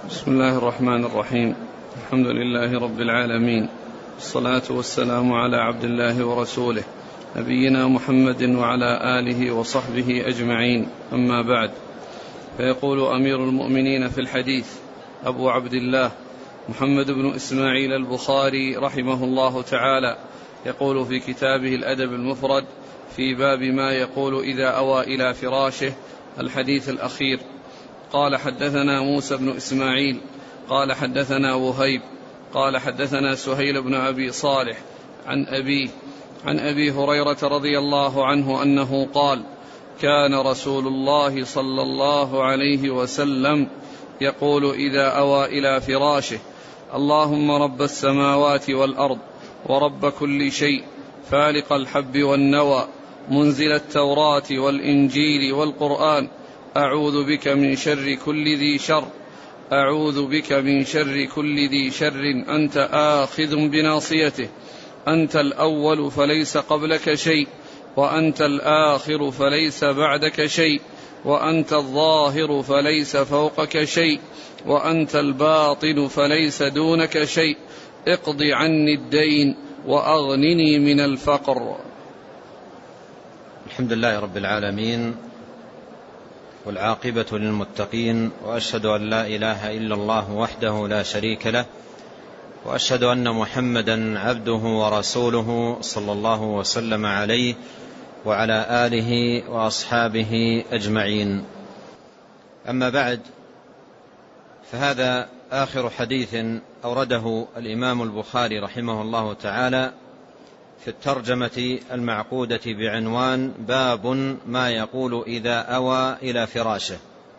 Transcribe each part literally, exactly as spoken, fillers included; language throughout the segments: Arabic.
بسم الله الرحمن الرحيم. الحمد لله رب العالمين، الصلاة والسلام على عبد الله ورسوله نبينا محمد وعلى آله وصحبه أجمعين، أما بعد. فيقول أمير المؤمنين في الحديث أبو عبد الله محمد بن إسماعيل البخاري رحمه الله تعالى، يقول في كتابه الأدب المفرد في باب ما يقول إذا أوى إلى فراشه الحديث الأخير: قال حدثنا موسى بن إسماعيل قال حدثنا وهيب قال حدثنا سهيل بن أبي صالح عن أبيه عن أبي هريرة رضي الله عنه أنه قال: كان رسول الله صلى الله عليه وسلم يقول إذا أوى إلى فراشه: اللهم رب السماوات والأرض ورب كل شيء، فالق الحب والنوى، منزل التوراة والإنجيل والقرآن، أعوذ بك من شر كل ذي شر أعوذ بك من شر كل ذي شر أنت آخذ بناصيته، أنت الأول فليس قبلك شيء، وأنت الآخر فليس بعدك شيء، وأنت الظاهر فليس فوقك شيء، وأنت الباطن فليس دونك شيء، اقض عني الدين وأغنني من الفقر. الحمد لله رب العالمين، والعاقبة للمتقين، وأشهد أن لا إله إلا الله وحده لا شريك له، وأشهد أن محمدا عبده ورسوله صلى الله وسلم عليه وعلى آله وأصحابه أجمعين. أما بعد، فهذا آخر حديث أورده الإمام البخاري رحمه الله تعالى في الترجمة المعقودة بعنوان باب ما يقول إذا أوى إلى فراشه.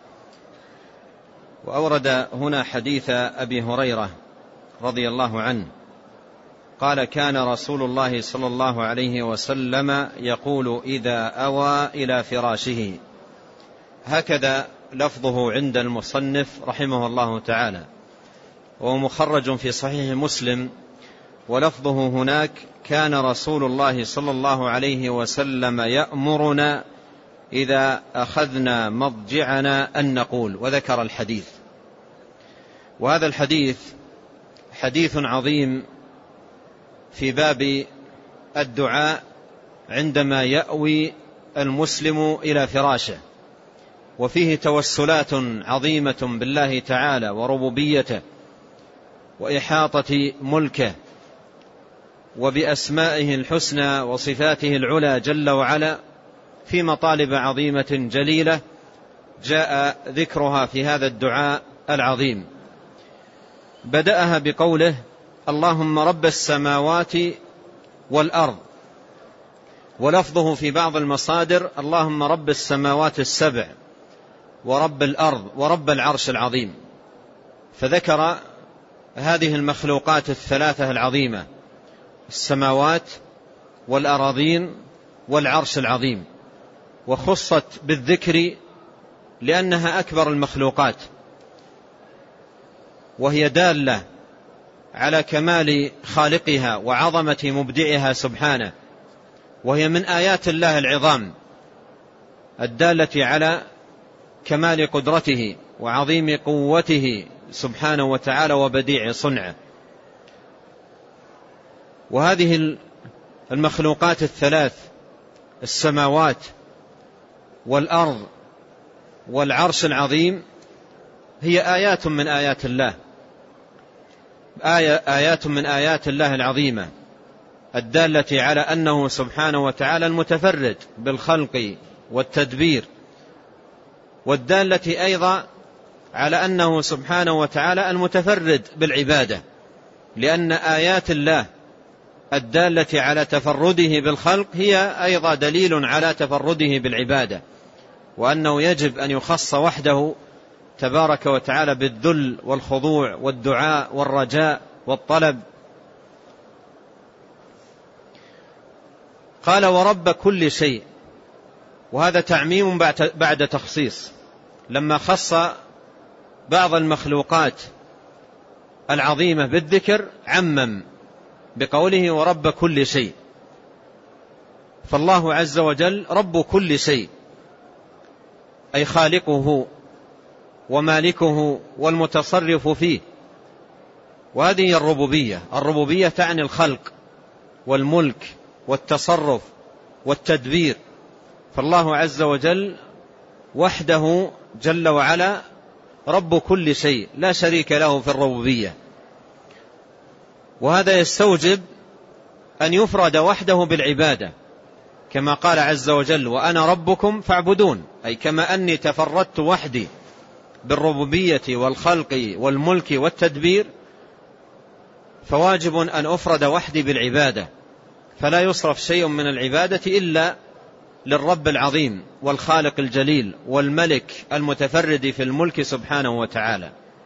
وأورد هنا حديث أبي هريرة رضي الله عنه قال: كان رسول الله صلى الله عليه وسلم يقول إذا أوى إلى فراشه. هكذا لفظه عند المصنف رحمه الله تعالى، وهو مخرج في صحيح مسلم، ولفظه هناك: كان رسول الله صلى الله عليه وسلم يأمرنا إذا أخذنا مضجعنا أن نقول، وذكر الحديث. وهذا الحديث حديث عظيم في باب الدعاء عندما يأوي المسلم إلى فراشه، وفيه توسلات عظيمة بالله تعالى وربوبيته وإحاطة ملكه وبأسمائه الحسنى وصفاته العلى جل وعلا، في مطالب عظيمة جليلة جاء ذكرها في هذا الدعاء العظيم. بدأها بقوله: اللهم رب السماوات والأرض، ولفظه في بعض المصادر: اللهم رب السماوات السبع ورب الأرض ورب العرش العظيم. فذكر هذه المخلوقات الثلاثة العظيمة: السماوات والأراضين والعرش العظيم، وخصت بالذكر لأنها أكبر المخلوقات، وهي دالة على كمال خالقها وعظمة مبدعها سبحانه، وهي من آيات الله العظام الدالة على كمال قدرته وعظيم قوته سبحانه وتعالى وبديع صنعه. وهذه المخلوقات الثلاث: السماوات والأرض والعرش العظيم، هي آيات من آيات الله، آية آيات من آيات الله العظيمة الدالة على أنه سبحانه وتعالى المتفرد بالخلق والتدبير، والدالة أيضا على أنه سبحانه وتعالى المتفرد بالعبادة، لأن آيات الله الدالة على تفرده بالخلق هي أيضا دليل على تفرده بالعبادة، وأنه يجب أن يخص وحده تبارك وتعالى بالذل والخضوع والدعاء والرجاء والطلب. قال: ورب كل شيء، وهذا تعميم بعد تخصيص، لما خص بعض المخلوقات العظيمة بالذكر عمم بقوله ورب كل شيء. فالله عز وجل رب كل شيء، أي خالقه ومالكه والمتصرف فيه. وهذه الربوبية. الربوبية تعني الخلق والملك والتصرف والتدبير. فالله عز وجل وحده جل وعلا رب كل شيء، لا شريك له في الربوبية. وهذا يستوجب أن يفرد وحده بالعبادة، كما قال عز وجل: وأنا ربكم فاعبدون، أي كما أني تفردت وحدي بالربوبية والخلق والملك والتدبير، فواجب أن أفرد وحدي بالعبادة، فلا يصرف شيء من العبادة إلا للرب العظيم والخالق الجليل والملك المتفرد في الملك سبحانه وتعالى.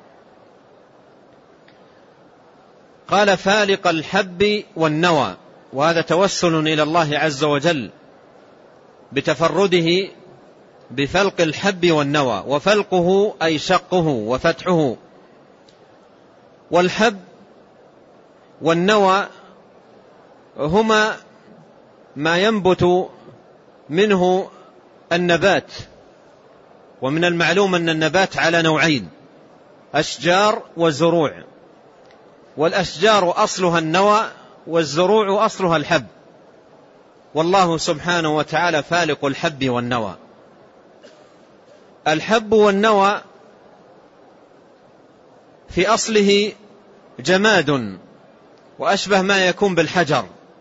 قال: فالق الحب والنوى، وهذا توسل إلى الله عز وجل بتفرده بفلق الحب والنوى. وفلقه أي شقه وفتحه. والحب والنوى هما ما ينبت منه النبات. ومن المعلوم أن النبات على نوعين: أشجار وزروع. والأشجار أصلها النوى، والزروع أصلها الحب. والله سبحانه وتعالى فالق الحب والنوى. الحب والنوى في أصله جماد، وأشبه ما يكون بالحجر.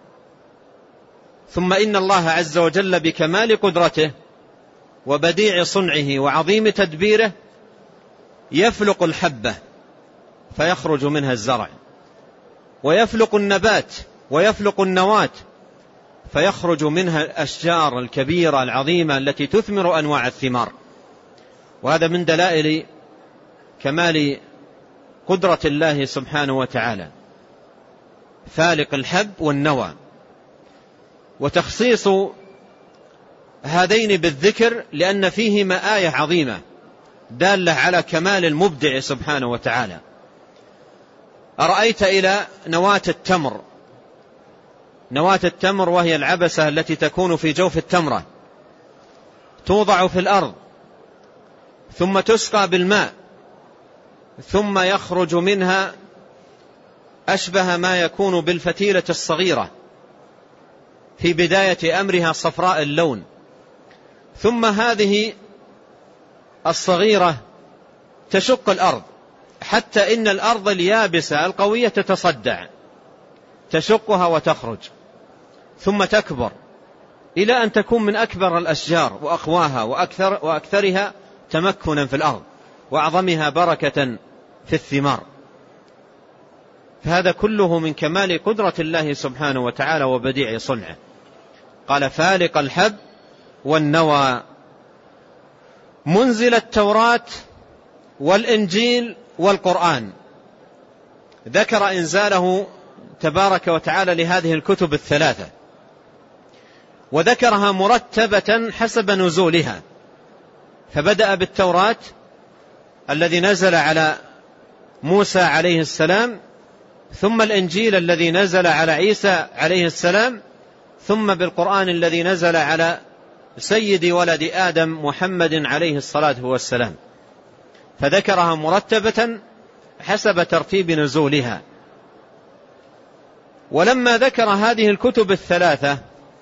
ثم إن الله عز وجل بكمال قدرته وبديع صنعه وعظيم تدبيره يفلق الحبة فيخرج منها الزرع، ويفلق النبات ويفلق النواة فيخرج منها الأشجار الكبيرة العظيمة التي تثمر أنواع الثمار. وهذا من دلائل كمال قدرة الله سبحانه وتعالى، فالق الحب والنوى. وتخصيص هذين بالذكر لأن فيهما آية عظيمة دالة على كمال المبدع سبحانه وتعالى. أرأيت إلى نواة التمر. نواة التمر وهي العبسة التي تكون في جوف التمرة، توضع في الأرض ثم تسقى بالماء، ثم يخرج منها أشبه ما يكون بالفتيلة الصغيرة في بداية أمرها صفراء اللون، ثم هذه الصغيرة تشق الأرض حتى إن الأرض اليابسة القوية تتصدع، تشقها وتخرج، ثم تكبر إلى أن تكون من أكبر الأشجار وأقواها وأكثر وأكثرها تمكنا في الأرض وأعظمها بركة في الثمار. فهذا كله من كمال قدرة الله سبحانه وتعالى وبديع صنعه. قال: فالق الحب والنوى، منزل التوراة والإنجيل والقرآن. ذكر إنزاله تبارك وتعالى لهذه الكتب الثلاثة، وذكرها مرتبة حسب نزولها. فبدأ بالتوراة الذي نزل على موسى عليه السلام، ثم الإنجيل الذي نزل على عيسى عليه السلام، ثم بالقرآن الذي نزل على سيد ولد آدم محمد عليه الصلاة والسلام. فذكرها مرتبة حسب ترتيب نزولها. ولما ذكر هذه الكتب الثلاثة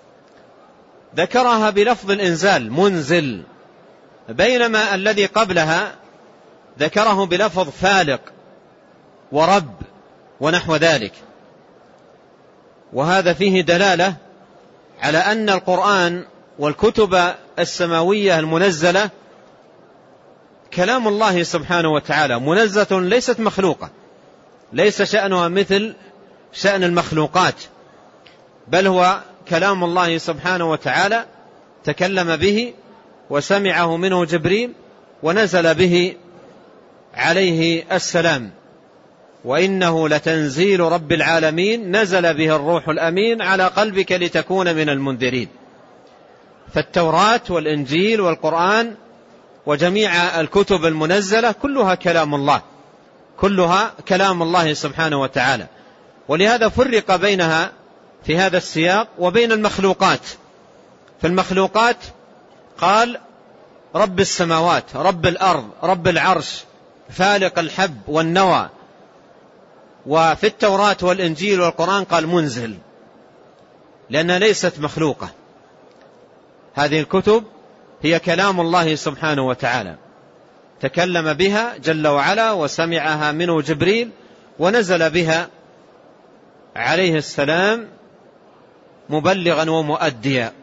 ذكرها بلفظ الإنزال منزل، بينما الذي قبلها ذكره بلفظ فالق ورب ونحو ذلك. وهذا فيه دلالة على أن القرآن والكتب السماوية المنزلة كلام الله سبحانه وتعالى، منزة ليست مخلوقة، ليس شأنها مثل شأن المخلوقات، بل هو كلام الله سبحانه وتعالى تكلم به وسمعه منه جبريل ونزل به عليه السلام. وإنه لتنزيل رب العالمين نزل به الروح الأمين على قلبك لتكون من المنذرين. فالتوراة والإنجيل والقرآن وجميع الكتب المنزلة كلها كلام الله، كلها كلام الله سبحانه وتعالى. ولهذا فرق بينها في هذا السياق وبين المخلوقات. في المخلوقات قال رب السماوات، رب الأرض، رب العرش، فالق الحب والنوى. وفي التوراة والإنجيل والقرآن قال منزل، لأنها ليست مخلوقة. هذه الكتب هي كلام الله سبحانه وتعالى، تكلم بها جل وعلا وسمعها منه جبريل، ونزل بها عليه السلام مبلغا ومؤديا.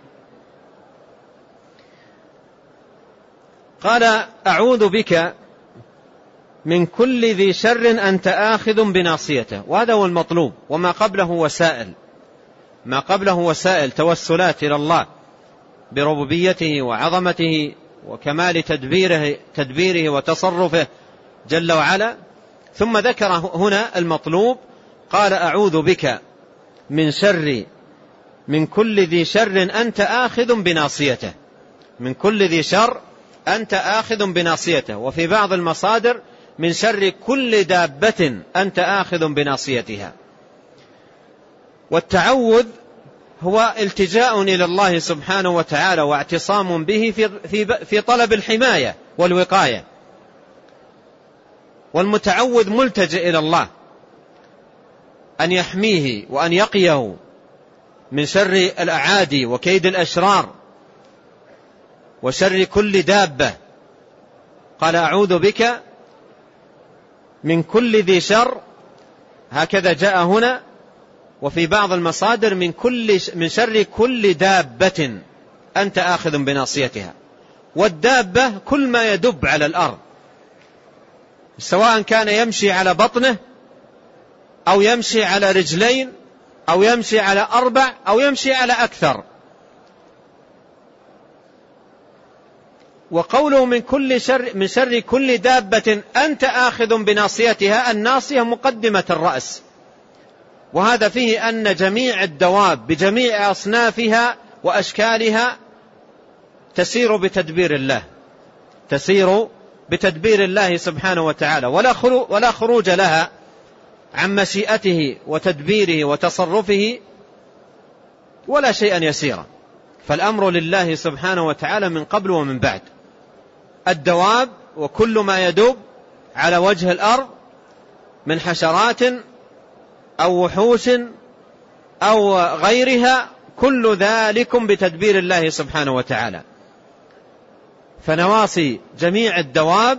قال أعوذ بك من كل ذي شر أنت آخذ بناصيته. وهذا هو المطلوب، وما قبله وسائل، ما قبله وسائل توسلات إلى الله بربوبيته وعظمته وكمال تدبيره, تدبيره وتصرفه جل وعلا. ثم ذكر هنا المطلوب، قال أعوذ بك من شر من كل ذي شر أنت آخذ بناصيته، من كل ذي شر أنت آخذ بناصيته. وفي بعض المصادر من شر كل دابة أنت آخذ بناصيتها. والتعوذ هو التجاء إلى الله سبحانه وتعالى واعتصام به في, في, في طلب الحماية والوقاية. والمتعوذ ملتجئ إلى الله أن يحميه وأن يقيه من شر الأعادي وكيد الأشرار وشر كل دابة. قال أعوذ بك من كل ذي شر، هكذا جاء هنا. وفي بعض المصادر من كل من شر كل دابة أنت آخذ بناصيتها. والدابة كل ما يدب على الأرض، سواء كان يمشي على بطنه أو يمشي على رجلين أو يمشي على أربع أو يمشي على أكثر. وقوله من كل شر من شر كل دابة أنت آخذ بناصيتها، الناصية مقدمة الرأس. وهذا فيه أن جميع الدواب بجميع أصنافها وأشكالها تسير بتدبير الله، تسير بتدبير الله سبحانه وتعالى، ولا خروج لها عن مشيئته وتدبيره وتصرفه ولا شيئا يسيرا. فالأمر لله سبحانه وتعالى من قبل ومن بعد. الدواب وكل ما يدوب على وجه الأرض من حشرات أو وحوش أو غيرها، كل ذلك بتدبير الله سبحانه وتعالى. فنواصي جميع الدواب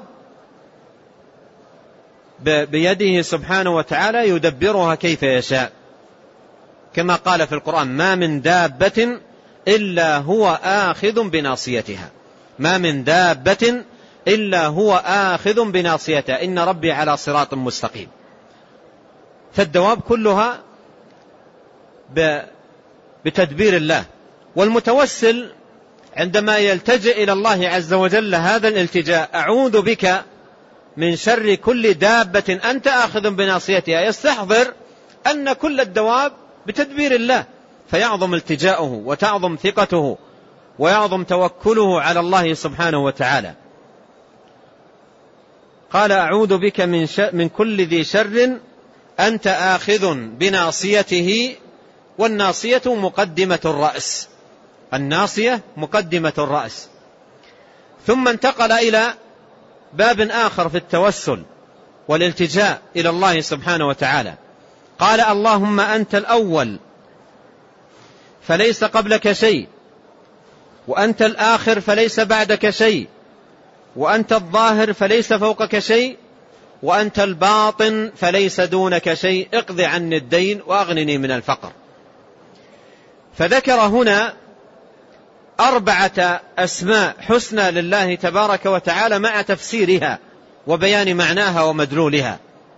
بيده سبحانه وتعالى يدبرها كيف يشاء، كما قال في القرآن: ما من دابة إلا هو آخذ بناصيتها، ما من دابة إلا هو آخذ بناصيتها، إن ربي على صراط مستقيم. فالدواب كلها بتدبير الله. والمتوسل عندما يلتجئ إلى الله عز وجل هذا الالتجاء، أعوذ بك من شر كل دابة أنت آخذ بناصيتها، يستحضر أن كل الدواب بتدبير الله، فيعظم التجاؤه وتعظم ثقته ويعظم توكله على الله سبحانه وتعالى. قال أعوذ بك من, من كل ذي شر أنت آخذ بناصيته. والناصية مقدمة الرأس، الناصية مقدمة الرأس. ثم انتقل إلى باب آخر في التوسل والالتجاء إلى الله سبحانه وتعالى. قال: اللهم أنت الأول فليس قبلك شيء، وأنت الآخر فليس بعدك شيء، وأنت الظاهر فليس فوقك شيء، وأنت الباطن فليس دونك شيء، اقض عني الدين وأغنني من الفقر. فذكر هنا أربعة أسماء حسنى لله تبارك وتعالى مع تفسيرها وبيان معناها ومدلولها.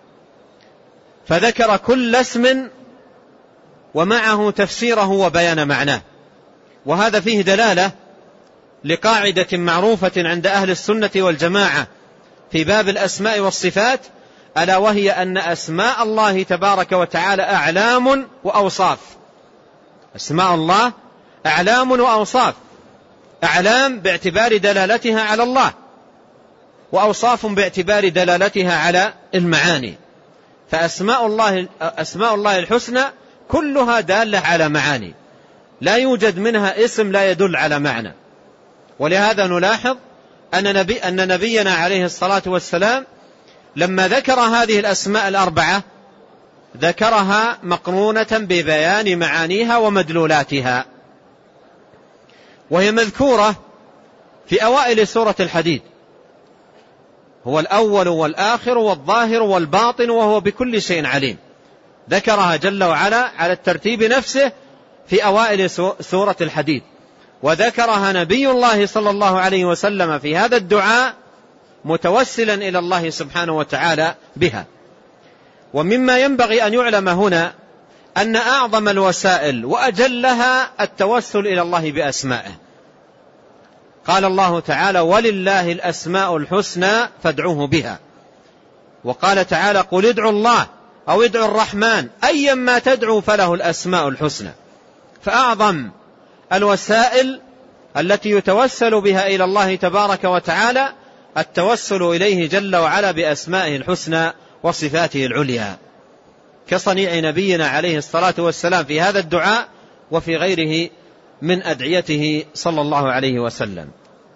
فذكر كل اسم ومعه تفسيره وبيان معناه. وهذا فيه دلالة لقاعدة معروفة عند أهل السنة والجماعة في باب الأسماء والصفات، ألا وهي أن أسماء الله تبارك وتعالى أعلام وأوصاف. أسماء الله أعلام وأوصاف، أعلام باعتبار دلالتها على الله، وأوصاف باعتبار دلالتها على المعاني. فأسماء الله, أسماء الله الحسنى كلها دالة على معاني، لا يوجد منها اسم لا يدل على معنى. ولهذا نلاحظ أن, نبي أن نبينا عليه الصلاة والسلام لما ذكر هذه الأسماء الأربعة ذكرها مقرونة ببيان معانيها ومدلولاتها، وهي مذكورة في أوائل سورة الحديد: هو الأول والآخر والظاهر والباطن وهو بكل شيء عليم. ذكرها جل وعلا على الترتيب نفسه في أوائل سورة الحديد، وذكرها نبي الله صلى الله عليه وسلم في هذا الدعاء متوسلا إلى الله سبحانه وتعالى بها. ومما ينبغي أن يعلم هنا أن أعظم الوسائل وأجلها التوسل إلى الله بأسمائه. قال الله تعالى: ولله الأسماء الحسنى فادعوه بها. وقال تعالى: قل ادعوا الله أو ادعوا الرحمن أيما تدعوا فله الأسماء الحسنى. فأعظم الوسائل التي يتوسل بها إلى الله تبارك وتعالى التوسل إليه جل وعلا بأسمائه الحسنى وصفاته العليا، كصنيع نبينا عليه الصلاة والسلام في هذا الدعاء وفي غيره من أدعيته صلى الله عليه وسلم.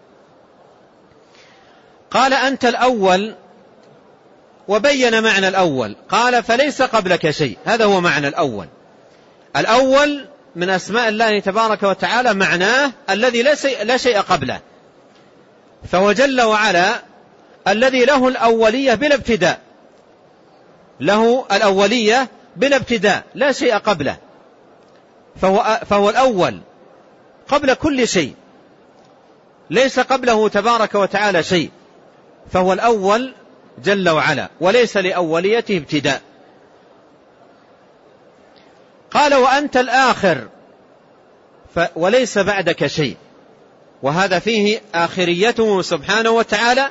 قال: أنت الأول، وبين معنى الأول. قال: فليس قبلك شيء. هذا هو معنى الأول. الأول من أسماء الله تبارك وتعالى معناه الذي لا شيء قبله، فهو جل وعلا الذي له الأولية بلا ابتداء، له الأولية بلا ابتداء، لا شيء قبله، فهو, فهو الأول قبل كل شيء، ليس قبله تبارك وتعالى شيء، فهو الأول جل وعلا وليس لأوليته ابتداء. قال: وأنت الآخر وليس بعدك شيء. وهذا فيه آخريته سبحانه وتعالى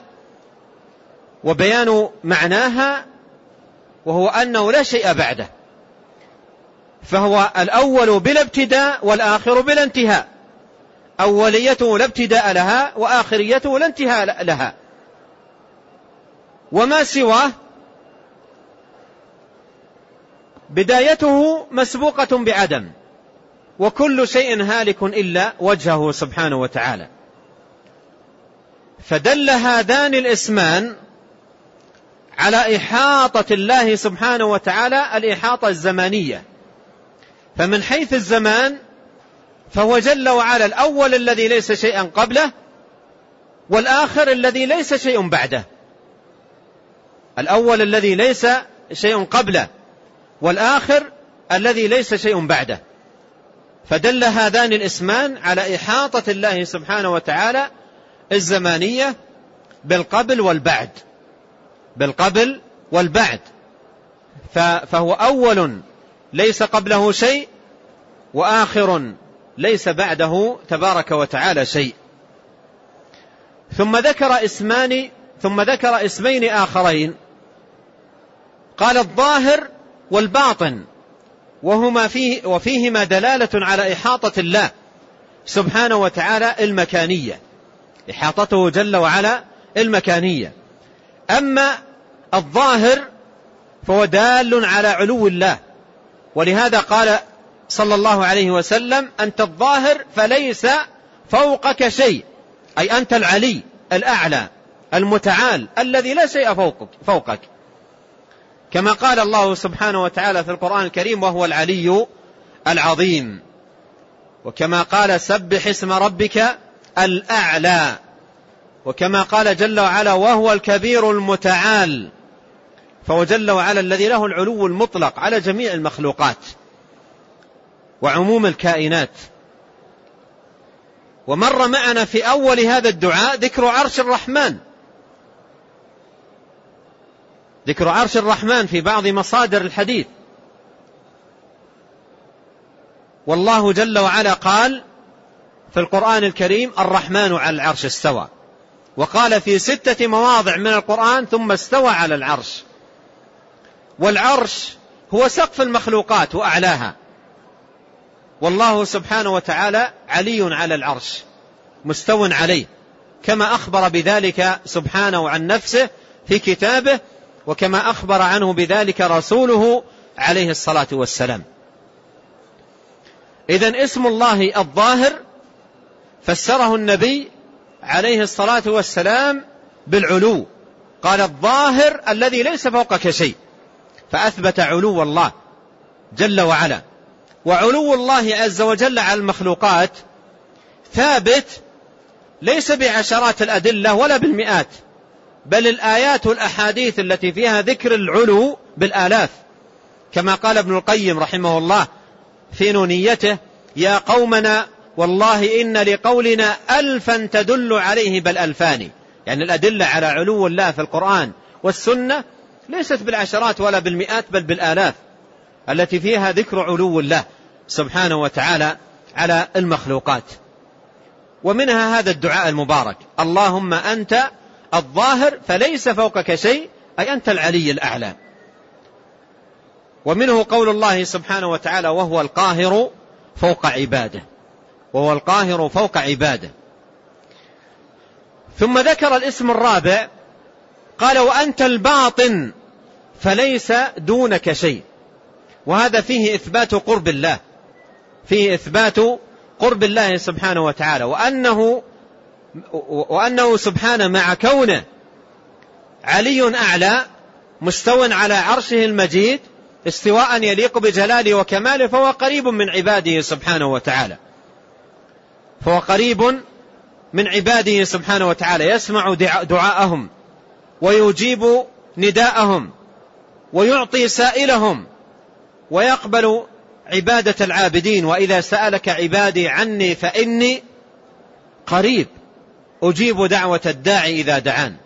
وبيان معناها، وهو أنه لا شيء بعده، فهو الأول بلا ابتداء والآخر بلا انتهاء. أوليته لا ابتداء لها وآخريته لا انتهاء لها، وما سواه بدايته مسبوقة بعدم، وكل شيء هالك إلا وجهه سبحانه وتعالى. فدل هذان الاسمان على إحاطة الله سبحانه وتعالى الإحاطة الزمانية. فمن حيث الزمان فهو جل وعلا الأول الذي ليس شيئا قبله، والآخر الذي ليس شيء بعده. الأول الذي ليس شيء قبله، والآخر الذي ليس شيء بعده. فدل هذان الاسمان على إحاطة الله سبحانه وتعالى الزمانية بالقبل والبعد، بالقبل والبعد. فهو أول ليس قبله شيء، وآخر ليس بعده تبارك وتعالى شيء. ثم ذكر اسمان ثم ذكر اسمين آخرين، قال: الظاهر والباطن، وهما فيه وفيهما دلالة على إحاطة الله سبحانه وتعالى المكانية، إحاطته جل وعلا المكانية. أما الظاهر فهو دال على علو الله، ولهذا قال صلى الله عليه وسلم: أنت الظاهر فليس فوقك شيء، أي أنت العلي الأعلى المتعال الذي لا شيء فوقك, فوقك كما قال الله سبحانه وتعالى في القرآن الكريم: وهو العلي العظيم. وكما قال: سبح اسم ربك الأعلى. وكما قال جل وعلا: وهو الكبير المتعال. فهو جل وعلا الذي له العلو المطلق على جميع المخلوقات وعموم الكائنات. ومر معنا في أول هذا الدعاء ذكر عرش الرحمن، ذكر عرش الرحمن في بعض مصادر الحديث. والله جل وعلا قال في القرآن الكريم: الرحمن على العرش استوى. وقال في ستة مواضع من القرآن: ثم استوى على العرش. والعرش هو سقف المخلوقات وأعلاها، والله سبحانه وتعالى علي على العرش مستو عليه، كما أخبر بذلك سبحانه عن نفسه في كتابه، وكما أخبر عنه بذلك رسوله عليه الصلاة والسلام. إذن اسم الله الظاهر فسره النبي عليه الصلاة والسلام بالعلو، قال الظاهر الذي ليس فوقك شيء، فأثبت علو الله جل وعلا. وعلو الله عز وجل على المخلوقات ثابت ليس بعشرات الأدلة ولا بالمئات، بل الآيات والأحاديث التي فيها ذكر العلو بالآلاف، كما قال ابن القيم رحمه الله في نونيته: يا قومنا والله إن لقولنا ألفا تدل عليه بل ألفان. يعني الأدلة على علو الله في القرآن والسنة ليست بالعشرات ولا بالمئات، بل بالآلاف التي فيها ذكر علو الله سبحانه وتعالى على المخلوقات. ومنها هذا الدعاء المبارك: اللهم أنت الظاهر فليس فوقك شيء، أي أنت العلي الأعلى. ومنه قول الله سبحانه وتعالى: وهو القاهر فوق عباده، وهو القاهر فوق عباده. ثم ذكر الاسم الرابع قال: وأنت الباطن فليس دونك شيء. وهذا فيه إثبات قرب الله، فيه إثبات قرب الله سبحانه وتعالى، وأنه, وأنه سبحانه مع كونه علي أعلى مستو على عرشه المجيد استواء يليق بجلاله وكماله، فهو قريب من عباده سبحانه وتعالى، فهو قريب من عباده سبحانه وتعالى، يسمع دعاءهم ويجيب نداءهم ويعطي سائلهم ويقبل عبادة العابدين. وإذا سألك عبادي عني فإني قريب أجيب دعوة الداعي إذا دعان.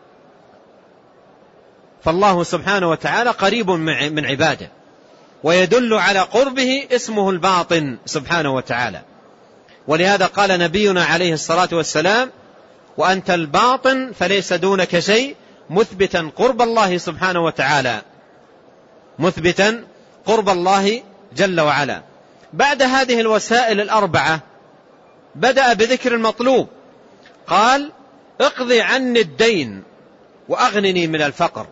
فالله سبحانه وتعالى قريب من عباده، ويدل على قربه اسمه الباطن سبحانه وتعالى. ولهذا قال نبينا عليه الصلاة والسلام: وأنت الباطن فليس دونك شيء، مثبتا قرب الله سبحانه وتعالى، مثبتا قرب الله جل وعلا. بعد هذه الوسائل الأربعة بدأ بذكر المطلوب، قال: اقضي عني الدين وأغنني من الفقر.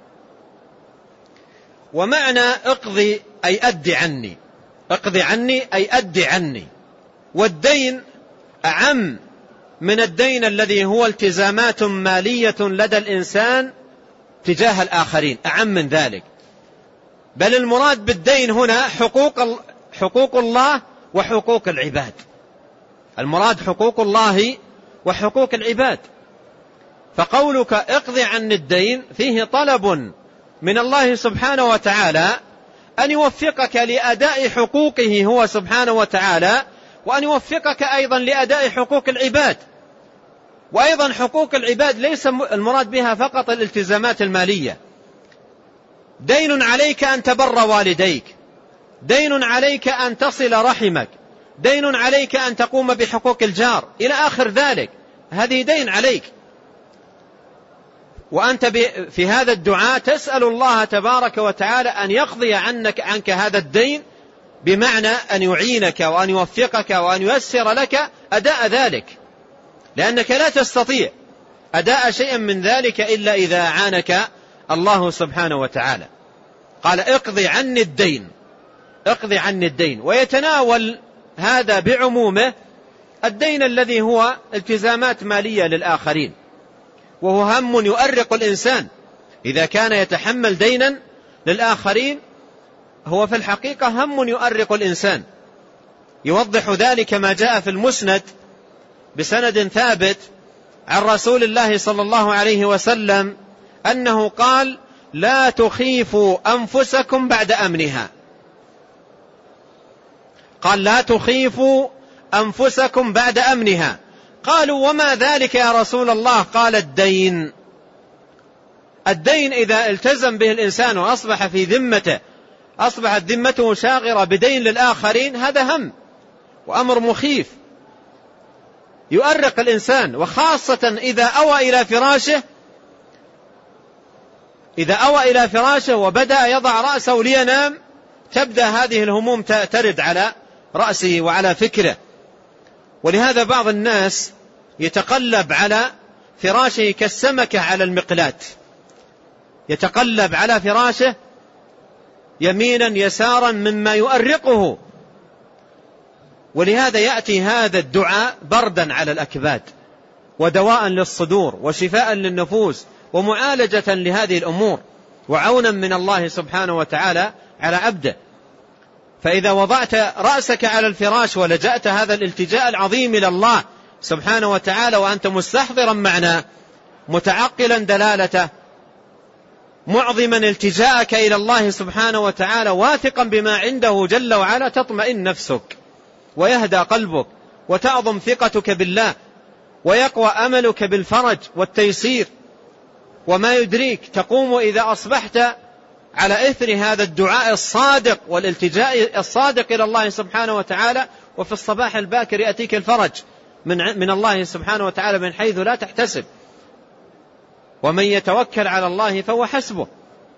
ومعنى اقضي أي أدي عني، اقضي عني أي أدي عني. والدين أعم من الدين الذي هو التزامات مالية لدى الإنسان تجاه الآخرين، أعم من ذلك. بل المراد بالدين هنا حقوق حقوق الله وحقوق العباد، المراد حقوق الله وحقوق العباد. فقولك اقضي عن الدين فيه طلب من الله سبحانه وتعالى أن يوفقك لأداء حقوقه هو سبحانه وتعالى، وأن يوفقك أيضا لأداء حقوق العباد. وأيضا حقوق العباد ليس المراد بها فقط الالتزامات المالية، دين عليك أن تبر والديك، دين عليك أن تصل رحمك، دين عليك أن تقوم بحقوق الجار إلى آخر ذلك، هذه دين عليك. وأنت في هذا الدعاء تسأل الله تبارك وتعالى أن يقضي عنك عنك هذا الدين، بمعنى أن يعينك وأن يوفقك وأن ييسر لك أداء ذلك، لأنك لا تستطيع أداء شيء من ذلك إلا إذا أعانك الله سبحانه وتعالى. قال: اقضي عني الدين، اقضي عني الدين. ويتناول هذا بعمومه الدين الذي هو التزامات مالية للآخرين، وهو هم يؤرق الإنسان. إذا كان يتحمل دينا للآخرين هو في الحقيقة هم يؤرق الإنسان. يوضح ذلك ما جاء في المسند بسند ثابت عن رسول الله صلى الله عليه وسلم أنه قال: لا تخيفوا أنفسكم بعد أمنها. قال: لا تخيفوا أنفسكم بعد أمنها. قالوا: وما ذلك يا رسول الله؟ قال: الدين. الدين إذا التزم به الإنسان وأصبح في ذمته، أصبحت ذمته شاغرة بدين للآخرين، هذا هم وأمر مخيف يؤرق الإنسان. وخاصة إذا أوى إلى فراشه، إذا أوى إلى فراشه وبدأ يضع رأسه لينام، تبدأ هذه الهموم ترد على رأسه وعلى فكره. ولهذا بعض الناس يتقلب على فراشه كالسمكة على المقلات، يتقلب على فراشه يمينا يسارا مما يؤرقه. ولهذا يأتي هذا الدعاء بردا على الأكباد، ودواء للصدور وشفاء للنفوس ومعالجة لهذه الأمور وعونا من الله سبحانه وتعالى على عبده. فإذا وضعت رأسك على الفراش ولجأت هذا الالتجاء العظيم إلى الله سبحانه وتعالى وأنت مستحضرا معناه متعقلا دلالته معظما التجاءك إلى الله سبحانه وتعالى واثقا بما عنده جل وعلا، تطمئن نفسك ويهدى قلبك وتعظم ثقتك بالله ويقوى أملك بالفرج والتيسير. وما يدريك تقوم إذا أصبحت على إثر هذا الدعاء الصادق والالتجاء الصادق إلى الله سبحانه وتعالى، وفي الصباح الباكر يأتيك الفرج من من الله سبحانه وتعالى من حيث لا تحتسب. ومن يتوكل على الله فهو حسبه،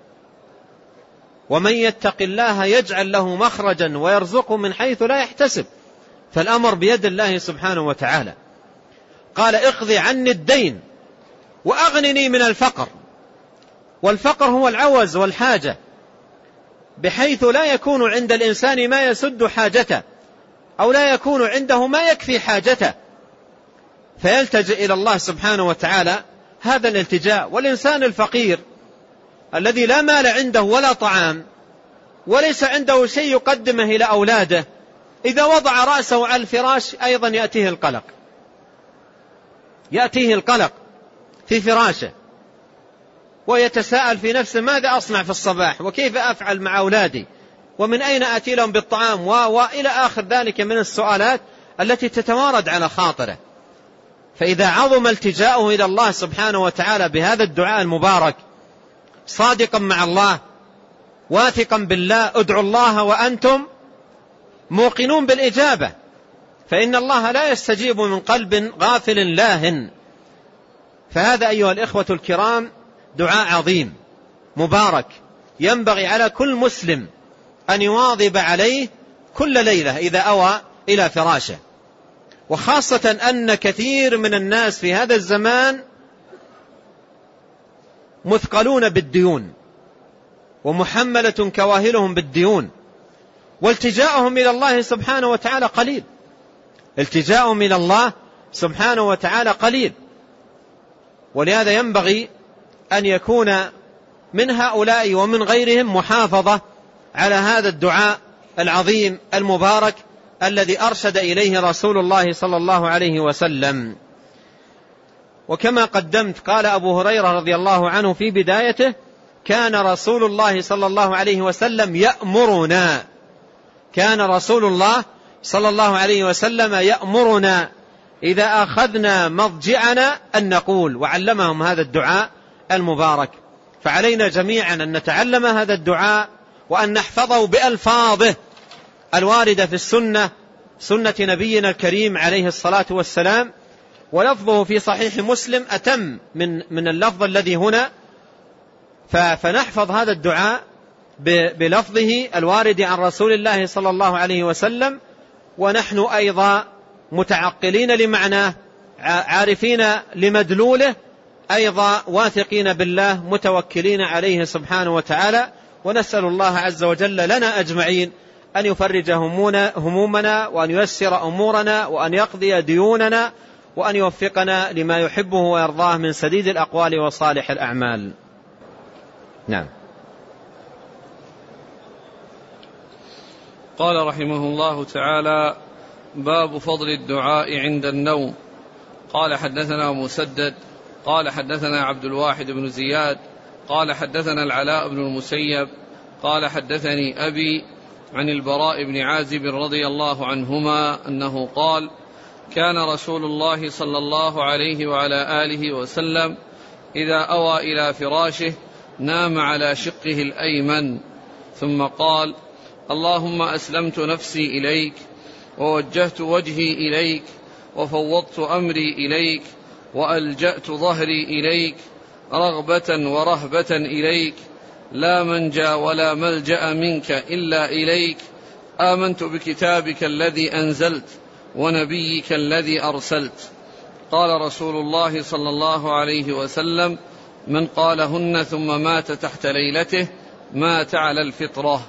ومن يتق الله يجعل له مخرجا ويرزقه من حيث لا يحتسب. فالأمر بيد الله سبحانه وتعالى. قال اقضي عني الدين وأغنني من الفقر. والفقر هو العوز والحاجة، بحيث لا يكون عند الإنسان ما يسد حاجته أو لا يكون عنده ما يكفي حاجته، فيلتجئ إلى الله سبحانه وتعالى هذا الالتجاء. والإنسان الفقير الذي لا مال عنده ولا طعام وليس عنده شيء يقدمه إلى أولاده، إذا وضع رأسه على الفراش أيضا يأتيه القلق، يأتيه القلق في فراشه ويتساءل في نفسه ماذا أصنع في الصباح وكيف أفعل مع أولادي ومن أين أتي لهم بالطعام وإلى آخر ذلك من السؤالات التي تتوارد على خاطره. فإذا عظم التجاؤه إلى الله سبحانه وتعالى بهذا الدعاء المبارك صادقا مع الله واثقا بالله، ادعوا الله وأنتم موقنون بالإجابة، فإن الله لا يستجيب من قلب غافل لاهٍ. فهذا أيها الإخوة الكرام دعاء عظيم مبارك ينبغي على كل مسلم أن يواظب عليه كل ليلة إذا أوى إلى فراشه. وخاصة أن كثير من الناس في هذا الزمان مثقلون بالديون ومحملة كواهلهم بالديون، والتجاؤهم إلى الله سبحانه وتعالى قليل، التجاؤهم إلى الله سبحانه وتعالى قليل. ولهذا ينبغي أن يكون من هؤلاء ومن غيرهم محافظة على هذا الدعاء العظيم المبارك الذي أرشد إليه رسول الله صلى الله عليه وسلم. وكما قدمت قال أبو هريرة رضي الله عنه في بدايته كان رسول الله صلى الله عليه وسلم يأمرنا، كان رسول الله صلى الله عليه وسلم يأمرنا إذا أخذنا مضجعنا أن نقول، وعلمهم هذا الدعاء المبارك. فعلينا جميعا أن نتعلم هذا الدعاء وأن نحفظه بألفاظه الواردة في السنة، سنة نبينا الكريم عليه الصلاة والسلام. ولفظه في صحيح مسلم أتم من من اللفظ الذي هنا، فنحفظ هذا الدعاء بلفظه الوارد عن رسول الله صلى الله عليه وسلم، ونحن أيضا متعقلين لمعناه عارفين لمدلوله، أيضا واثقين بالله متوكلين عليه سبحانه وتعالى. ونسأل الله عز وجل لنا أجمعين أن يفرج همومنا وأن ييسر أمورنا وأن يقضي ديوننا وأن يوفقنا لما يحبه ويرضاه من سديد الأقوال وصالح الأعمال. نعم. قال رحمه الله تعالى: باب فضل الدعاء عند النوم. قال حدثنا مسدد قال حدثنا عبد الواحد بن زياد قال حدثنا العلاء بن المسيب قال حدثني أبي عن البراء بن عازب رضي الله عنهما أنه قال: كان رسول الله صلى الله عليه وعلى آله وسلم إذا أوى إلى فراشه نام على شقه الأيمن ثم قال: اللهم أسلمت نفسي إليك ووجهت وجهي إليك وفوضت أمري إليك وألجأت ظهري إليك رغبة ورهبة إليك، لا منجا ولا ملجأ منك إلا إليك، آمنت بكتابك الذي أنزلت ونبيك الذي أرسلت. قال رسول الله صلى الله عليه وسلم: من قالهن ثم مات تحت ليلته مات على الفطرة.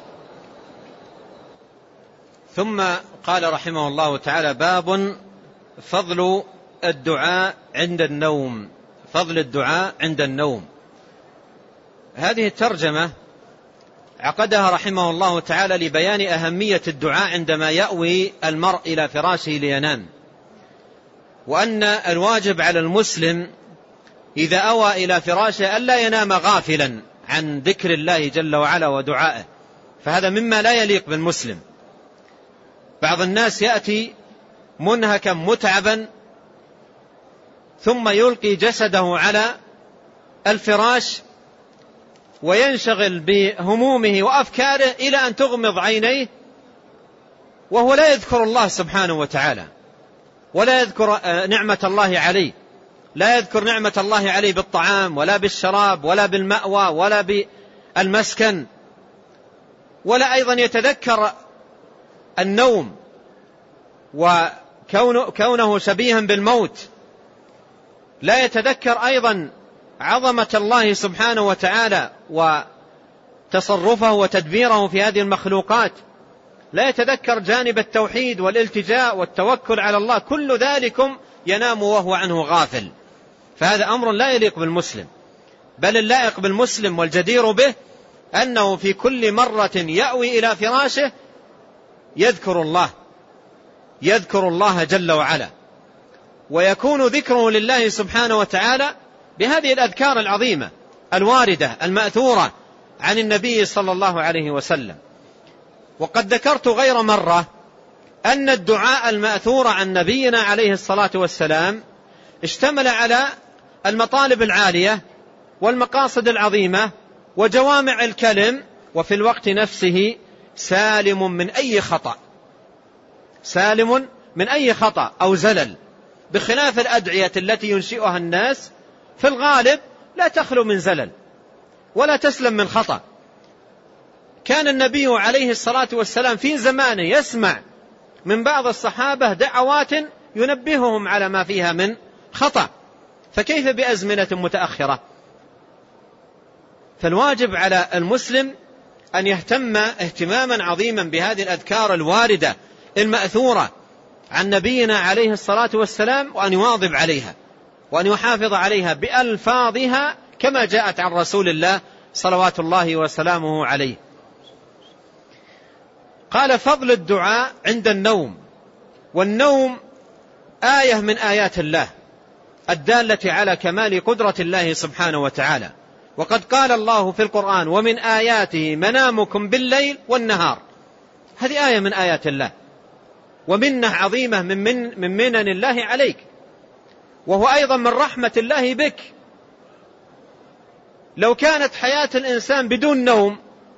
ثم قال رحمه الله تعالى: باب فضل الدعاء عند النوم. فضل الدعاء عند النوم. هذه الترجمة عقدها رحمه الله تعالى لبيان أهمية الدعاء عندما يأوي المرء إلى فراشه لينام، وأن الواجب على المسلم إذا أوى إلى فراشه ألا ينام غافلا عن ذكر الله جل وعلا ودعائه، فهذا مما لا يليق بالمسلم. بعض الناس يأتي منهكا متعبا ثم يلقي جسده على الفراش وينشغل بهمومه وأفكاره إلى أن تغمض عينيه وهو لا يذكر الله سبحانه وتعالى، ولا يذكر نعمة الله عليه، لا يذكر نعمة الله عليه بالطعام ولا بالشراب ولا بالمأوى ولا بالمسكن، ولا أيضا يتذكر النوم وكونه شبيها بالموت، لا يتذكر أيضا عظمة الله سبحانه وتعالى وتصرفه وتدبيره في هذه المخلوقات، لا يتذكر جانب التوحيد والالتجاء والتوكل على الله، كل ذلكم ينام وهو عنه غافل، فهذا أمر لا يليق بالمسلم. بل اللائق بالمسلم والجدير به أنه في كل مرة يأوي إلى فراشه يذكر الله يذكر الله جل وعلا، ويكون ذكره لله سبحانه وتعالى بهذه الأذكار العظيمة الواردة المأثورة عن النبي صلى الله عليه وسلم. وقد ذكرت غير مرة أن الدعاء المأثور عن نبينا عليه الصلاة والسلام اشتمل على المطالب العالية والمقاصد العظيمة وجوامع الكلم، وفي الوقت نفسه سالم من أي خطأ سالم من أي خطأ أو زلل، بخلاف الأدعية التي ينشئها الناس في الغالب لا تخلو من زلل ولا تسلم من خطأ. كان النبي عليه الصلاة والسلام في زمانه يسمع من بعض الصحابة دعوات ينبههم على ما فيها من خطأ، فكيف بأزمنة متأخرة؟ فالواجب على المسلم أن يهتم اهتماما عظيما بهذه الأذكار الواردة المأثورة عن نبينا عليه الصلاة والسلام، وأن يواظب عليها وأن يحافظ عليها بألفاظها كما جاءت عن رسول الله صلوات الله وسلامه عليه. قال: فضل الدعاء عند النوم. والنوم آية من آيات الله الدالة على كمال قدرة الله سبحانه وتعالى، وقد قال الله في القرآن: ومن آياته منامكم بالليل والنهار. هذه آية من آيات الله ومنة عظيمة من, من, من منن الله عليك، وهو أيضا من رحمة الله بك. لو كانت حياة الإنسان بدون نوم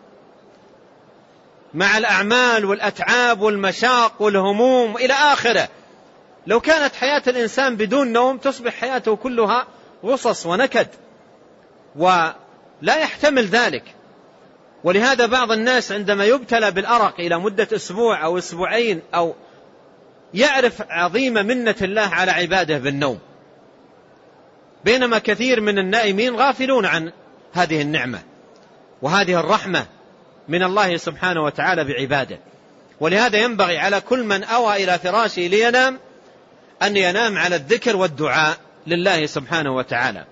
مع الأعمال والأتعاب والمشاق والهموم إلى آخره، لو كانت حياة الإنسان بدون نوم تصبح حياته كلها غصص ونكد، ولا يحتمل ذلك. ولهذا بعض الناس عندما يبتلى بالأرق إلى مدة أسبوع أو أسبوعين أو يعرف عظيم منة الله على عباده بالنوم، بينما كثير من النائمين غافلون عن هذه النعمة وهذه الرحمة من الله سبحانه وتعالى بعباده. ولهذا ينبغي على كل من أوى إلى فراشه لينام أن ينام على الذكر والدعاء لله سبحانه وتعالى.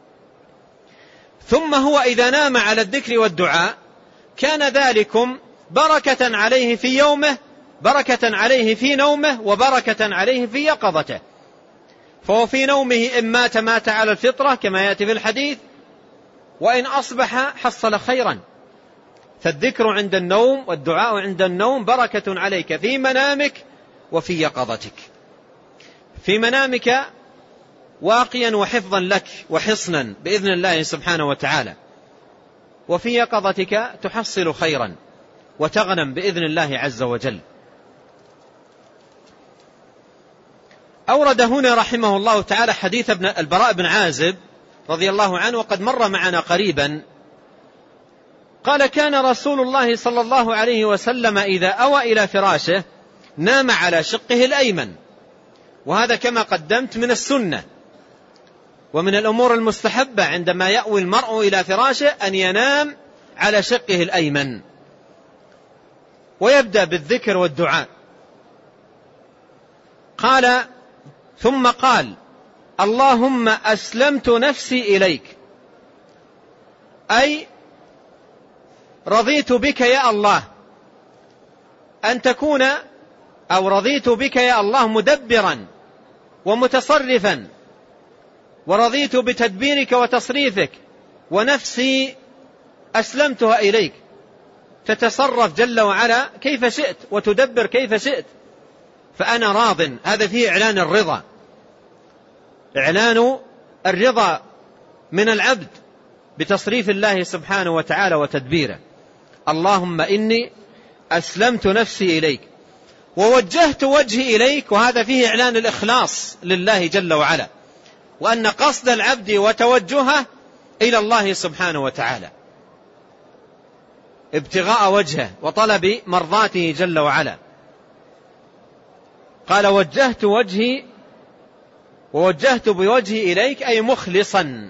ثم هو إذا نام على الذكر والدعاء كان ذلكم بركة عليه في يومه، بركة عليه في نومه، وبركة عليه في يقظته. فهو في نومه إن مات مات على الفطرة كما يأتي في الحديث، وإن أصبح حصل خيرا. فالذكر عند النوم والدعاء عند النوم بركة عليك في منامك وفي يقظتك. في منامك واقيا وحفظا لك وحصنا بإذن الله سبحانه وتعالى، وفي يقظتك تحصل خيرا وتغنم بإذن الله عز وجل. أورد هنا رحمه الله تعالى حديث ابن البراء بن عازب رضي الله عنه، وقد مر معنا قريبا. قال: كان رسول الله صلى الله عليه وسلم إذا أوى إلى فراشه نام على شقه الأيمن. وهذا كما قدمت من السنة ومن الأمور المستحبة عندما يأوي المرء إلى فراشه أن ينام على شقه الأيمن ويبدأ بالذكر والدعاء. قال: ثم قال اللهم أسلمت نفسي إليك، أي رضيت بك يا الله أن تكون، أو رضيت بك يا الله مدبرا ومتصرفا، ورضيت بتدبيرك وتصريفك، ونفسي أسلمتها إليك، تتصرف جل وعلا كيف شئت وتدبر كيف شئت، فأنا راض. هذا فيه إعلان الرضا، إعلان الرضا من العبد بتصريف الله سبحانه وتعالى وتدبيره. اللهم إني أسلمت نفسي إليك ووجهت وجهي إليك، وهذا فيه إعلان الإخلاص لله جل وعلا، وأن قصد العبد وتوجهه إلى الله سبحانه وتعالى ابتغاء وجهه وطلب مرضاته جل وعلا. قال وجهت وجهي، ووجهت بوجهي إليك أي مخلصا،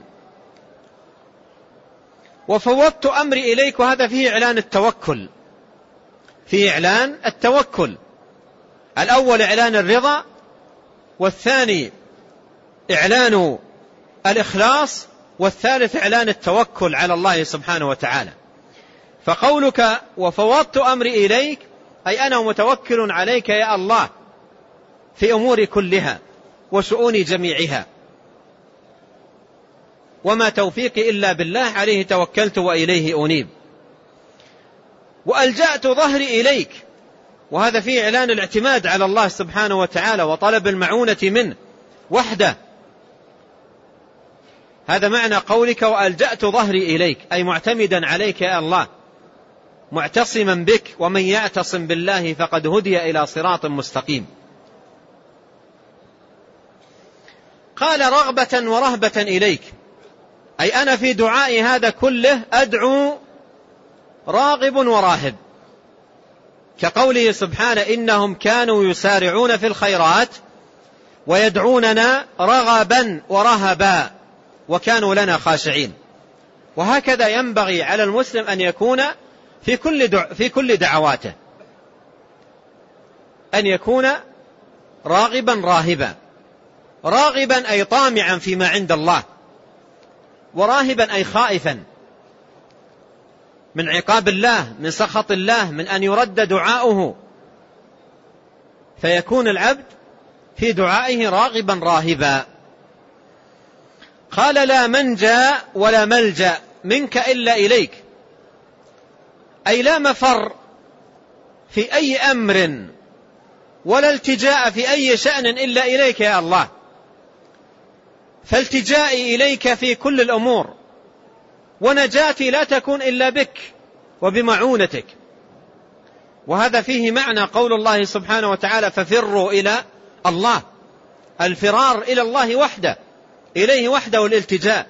وفوضت أمري إليك، وهذا فيه إعلان التوكل، فيه إعلان التوكل. الأول إعلان الرضا، والثاني إعلان الإخلاص، والثالث إعلان التوكل على الله سبحانه وتعالى. فقولك وفوضت أمري إليك أي أنا متوكل عليك يا الله في أموري كلها وشؤوني جميعها، وما توفيقي إلا بالله، عليه توكلت وإليه أنيب. وألجأت ظهري إليك، وهذا فيه إعلان الاعتماد على الله سبحانه وتعالى وطلب المعونة منه وحده. هذا معنى قولك وألجأت ظهري إليك، أي معتمدا عليك يا الله، معتصما بك، ومن يعتصم بالله فقد هدي إلى صراط مستقيم. قال رغبة ورهبة إليك، أي أنا في دعائي هذا كله أدعو راغب وراهب، كقوله سبحانه إنهم كانوا يسارعون في الخيرات ويدعوننا رغبا ورهبا وكانوا لنا خاشعين. وهكذا ينبغي على المسلم أن يكون في كل دع... في كل دعواته، أن يكون راغبا راهبا. راغبا أي طامعا فيما عند الله، وراهبا أي خائفا من عقاب الله، من سخط الله، من أن يرد دعاؤه، فيكون العبد في دعائه راغبا راهبا. قال لا منجا ولا ملجأ منك إلا إليك، أي لا مفر في أي أمر ولا التجاء في أي شأن إلا إليك يا الله، فالتجائي إليك في كل الأمور، ونجاتي لا تكون إلا بك وبمعونتك. وهذا فيه معنى قول الله سبحانه وتعالى ففروا إلى الله، الفرار إلى الله وحده، إليه وحده الالتجاء،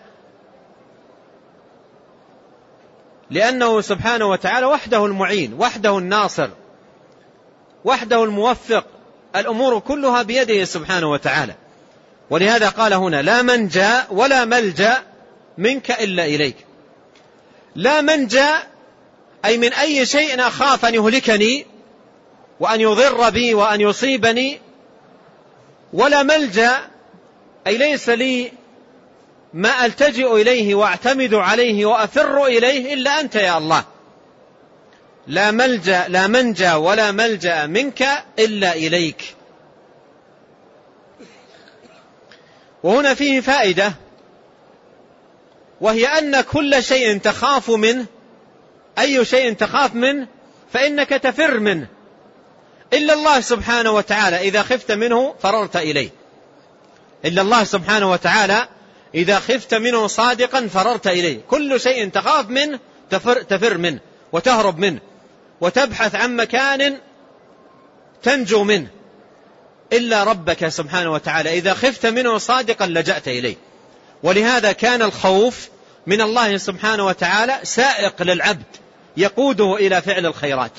لأنه سبحانه وتعالى وحده المعين، وحده الناصر، وحده الموفق، الأمور كلها بيده سبحانه وتعالى. ولهذا قال هنا لا منجا ولا ملجأ منك إلا إليك. لا منجا أي من أي شيء أخاف أن يهلكني وأن يضر بي وأن يصيبني، ولا ملجأ أي ليس لي ما ألتجئ إليه وأعتمد عليه وأفر إليه إلا أنت يا الله. لا ملجأ لا منجا ولا ملجأ منك إلا إليك. وهنا فيه فائدة، وهي أن كل شيء تخاف منه، أي شيء تخاف منه فإنك تفر منه، إلا الله سبحانه وتعالى إذا خفت منه فررت إليه. إلا الله سبحانه وتعالى إذا خفت منه صادقا فررت إليه. كل شيء تخاف منه تفر, تفر منه وتهرب منه وتبحث عن مكان تنجو منه، إلا ربك سبحانه وتعالى إذا خفت منه صادقا لجأت إليه. ولهذا كان الخوف من الله سبحانه وتعالى سائق للعبد يقوده إلى فعل الخيرات.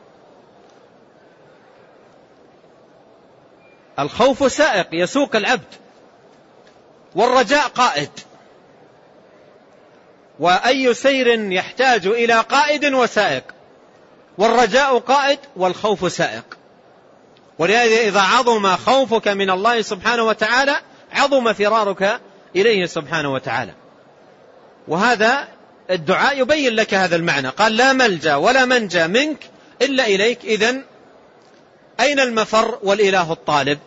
الخوف سائق يسوق العبد، والرجاء قائد، وأي سير يحتاج إلى قائد وسائق، والرجاء قائد والخوف سائق. ولهذا إذا عظم خوفك من الله سبحانه وتعالى عظم فرارك إليه سبحانه وتعالى. وهذا الدعاء يبين لك هذا المعنى. قال لا ملجأ ولا منجا منك إلا إليك. إذن أين المفر والإله الطالب؟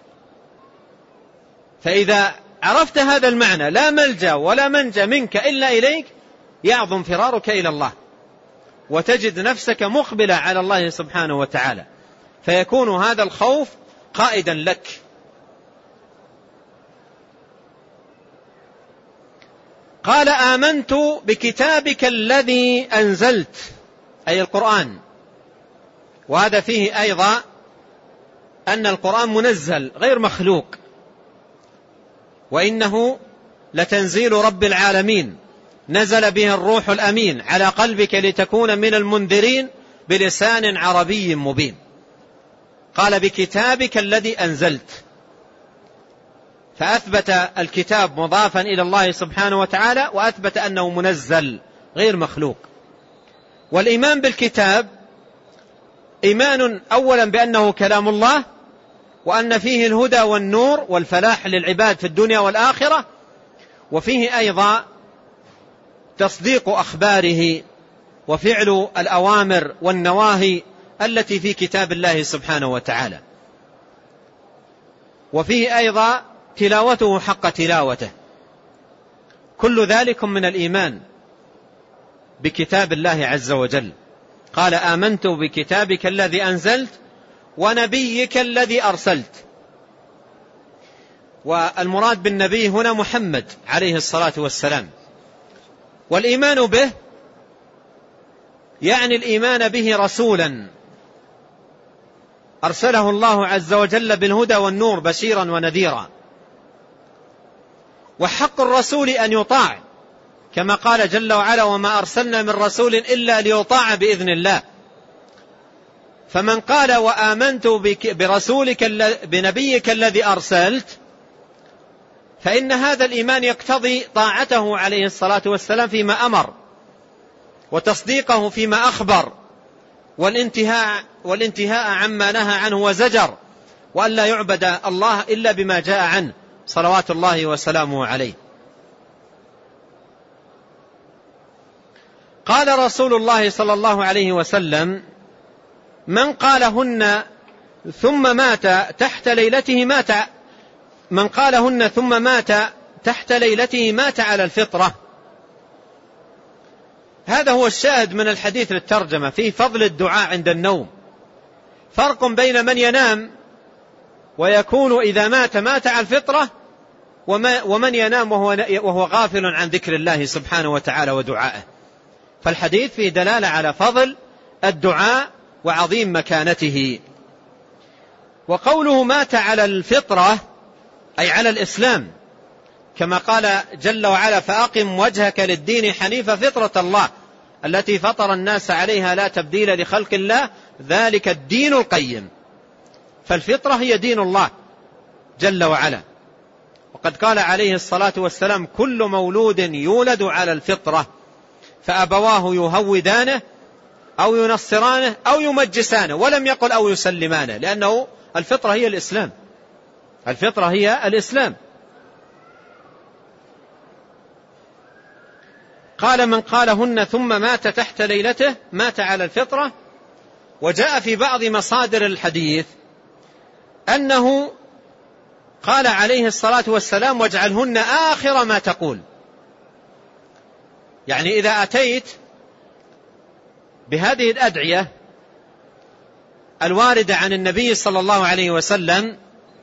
فإذا عرفت هذا المعنى لا ملجأ ولا منجا منك إلا إليك يعظم فرارك إلى الله، وتجد نفسك مقبلة على الله سبحانه وتعالى، فيكون هذا الخوف قائدا لك. قال آمنت بكتابك الذي أنزلت، أي القرآن. وهذا فيه أيضا أن القرآن منزل غير مخلوق، وإنه لتنزيل رب العالمين نزل به الروح الأمين على قلبك لتكون من المنذرين بلسان عربي مبين. قال بكتابك الذي أنزلت، فأثبت الكتاب مضافا إلى الله سبحانه وتعالى، وأثبت أنه منزل غير مخلوق. والإيمان بالكتاب إيمان أولا بأنه كلام الله، وأن فيه الهدى والنور والفلاح للعباد في الدنيا والآخرة، وفيه أيضا تصديق أخباره وفعل الأوامر والنواهي التي في كتاب الله سبحانه وتعالى، وفيه أيضا تلاوته حق تلاوته. كل ذلك من الإيمان بكتاب الله عز وجل. قال آمنت بكتابك الذي أنزلت ونبيك الذي أرسلت. والمراد بالنبي هنا محمد عليه الصلاة والسلام. والإيمان به يعني الإيمان به رسولا أرسله الله عز وجل بالهدى والنور بشيرا ونذيرا. وحق الرسول أن يطاع، كما قال جل وعلا وما أرسلنا من رسول إلا ليطاع بإذن الله. فمن قال وآمنت برسولك بنبيك الذي أرسلت، فإن هذا الإيمان يقتضي طاعته عليه الصلاة والسلام فيما أمر، وتصديقه فيما أخبر، والانتهاء, والانتهاء عما نهى عنه وزجر، وأن لا يعبد الله إلا بما جاء عنه صلوات الله وسلامه عليه. قال رسول الله صلى الله عليه وسلم من قالهن ثم مات تحت ليلته مات من قالهن ثم مات تحت ليلته مات على الفطرة. هذا هو الشاهد من الحديث للترجمة في فضل الدعاء عند النوم. فرق بين من ينام ويكون إذا مات مات على الفطرة، ومن ينام وهو غافل عن ذكر الله سبحانه وتعالى ودعائه. فالحديث فيه دلالة على فضل الدعاء وعظيم مكانته. وقوله مات على الفطرة أي على الإسلام، كما قال جل وعلا فأقم وجهك للدين حنيفة فطرة الله التي فطر الناس عليها لا تبديل لخلق الله ذلك الدين القيم. فالفطرة هي دين الله جل وعلا. وقد قال عليه الصلاة والسلام كل مولود يولد على الفطرة فأبواه يهودانه أو ينصرانه أو يمجسانه، ولم يقل أو يسلمانه، لأنه الفطرة هي الإسلام. الفطرة هي الإسلام. قال من قالهن ثم مات تحت ليلته مات على الفطرة. وجاء في بعض مصادر الحديث أنه قال عليه الصلاة والسلام واجعلهن آخر ما تقول، يعني إذا أتيت بهذه الأدعية الواردة عن النبي صلى الله عليه وسلم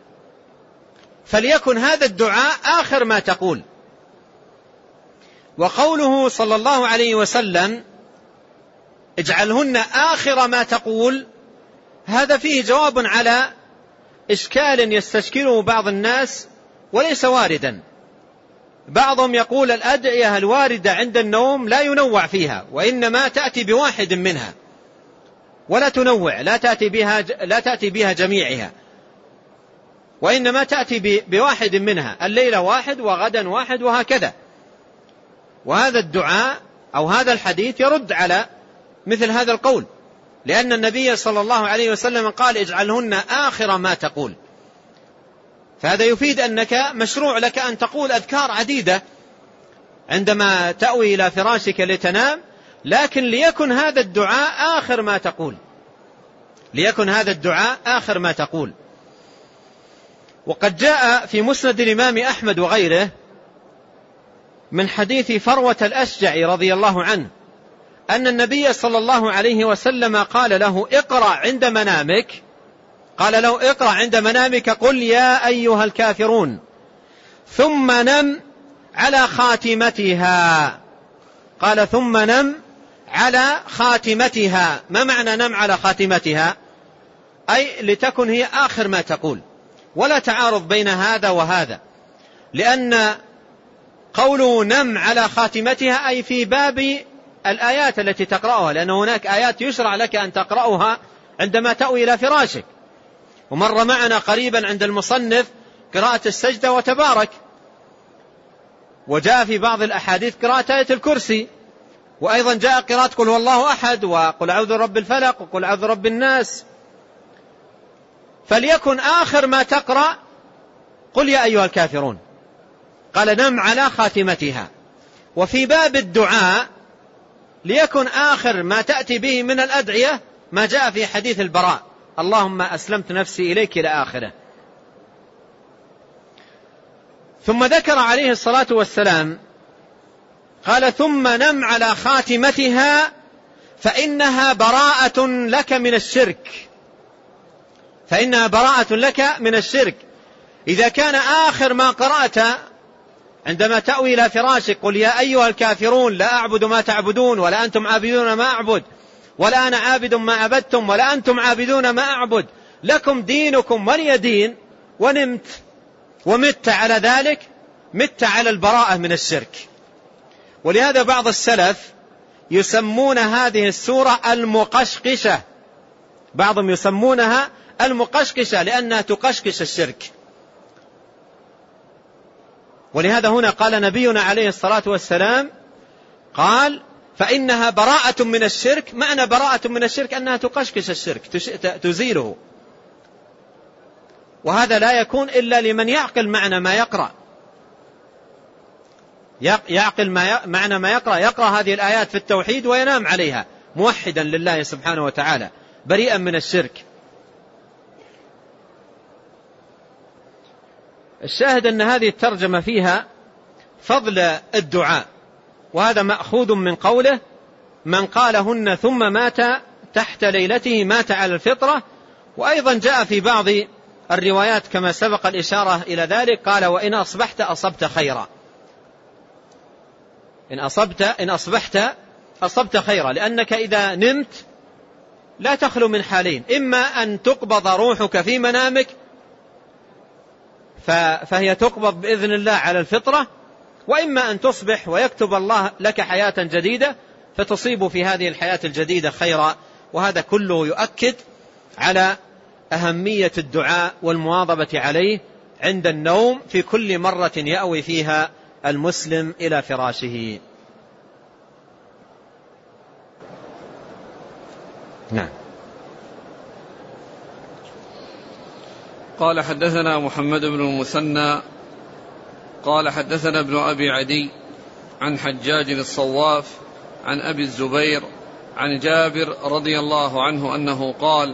فليكن هذا الدعاء آخر ما تقول. وقوله صلى الله عليه وسلم اجعلهن آخر ما تقول، هذا فيه جواب على إشكال يستشكله بعض الناس وليس واردا. بعضهم يقول الأدعية الواردة عند النوم لا ينوع فيها، وإنما تأتي بواحد منها ولا تنوع، لا تأتي بها, لا تأتي بها جميعها، وإنما تأتي بواحد منها، الليلة واحد وغدا واحد وهكذا. وهذا الدعاء أو هذا الحديث يرد على مثل هذا القول، لأن النبي صلى الله عليه وسلم قال اجعلهن آخر ما تقول. فهذا يفيد أنك مشروع لك أن تقول أذكار عديدة عندما تأوي إلى فراشك لتنام، لكن ليكن هذا الدعاء آخر ما تقول، ليكن هذا الدعاء آخر ما تقول. وقد جاء في مسند الإمام أحمد وغيره من حديث فروة الأشجعي رضي الله عنه أن النبي صلى الله عليه وسلم قال له اقرأ عند منامك، قال له اقرأ عند منامك قل يا أيها الكافرون ثم نم على خاتمتها. قال ثم نم على خاتمتها. ما معنى نم على خاتمتها؟ أي لتكن هي آخر ما تقول، ولا تعارض بين هذا وهذا، لأن قوله نم على خاتمتها أي في باب الآيات التي تقرأها، لأن هناك آيات يشرع لك أن تقرأها عندما تأوي إلى فراشك. ومر معنا قريبا عند المصنف قراءة السجدة وتبارك، وجاء في بعض الأحاديث قراءة آية الكرسي، وأيضا جاء قراءة قل هو الله أحد وقل أعوذ برب الفلق وقل أعوذ برب الناس. فليكن آخر ما تقرأ قل يا أيها الكافرون. قال نم على خاتمتها. وفي باب الدعاء ليكن آخر ما تأتي به من الأدعية ما جاء في حديث البراء اللهم أسلمت نفسي إليك إلى آخره. ثم ذكر عليه الصلاة والسلام قال ثم نم على خاتمتها فإنها براءة لك من الشرك، فإنها براءة لك من الشرك. إذا كان آخر ما قرأت عندما تأوي إلى فراشك قل يا أيها الكافرون لا أعبد ما تعبدون ولا أنتم عابدون ما أعبد ولا أنا عابد ما عبدتم ولا أنتم عابدون ما أعبد لكم دينكم ولي دين، ونمت ومت على ذلك، مت على البراءة من الشرك. ولهذا بعض السلف يسمون هذه السورة المقشقشة، بعضهم يسمونها المقشقشة لأنها تقشقش الشرك. ولهذا هنا قال نبينا عليه الصلاة والسلام قال فإنها براءة من الشرك. معنى براءة من الشرك أنها تقشقش الشرك، تزيله. وهذا لا يكون إلا لمن يعقل معنى ما يقرأ، يعقل ما معنى ما يقرأ، يقرأ هذه الآيات في التوحيد وينام عليها موحدا لله سبحانه وتعالى بريئا من الشرك. الشاهد أن هذه الترجمة فيها فضل الدعاء، وهذا مأخوذ من قوله من قالهن ثم مات تحت ليلته مات على الفطرة. وأيضا جاء في بعض الروايات كما سبق الإشارة إلى ذلك قال وإن أصبحت أصبت خيرا، إن أصبت إن أصبحت أصبت خيرا، لأنك إذا نمت لا تخلو من حالين، إما أن تقبض روحك في منامك فهي تقبض بإذن الله على الفطرة، وإما أن تصبح ويكتب الله لك حياة جديدة فتصيب في هذه الحياة الجديدة خيرا. وهذا كله يؤكد على أهمية الدعاء والمواظبة عليه عند النوم في كل مرة يأوي فيها المسلم إلى فراشه. نعم. قال حدثنا محمد بن المثنى قال حدثنا ابن أبي عدي عن حجاج الصواف عن أبي الزبير عن جابر رضي الله عنه أنه قال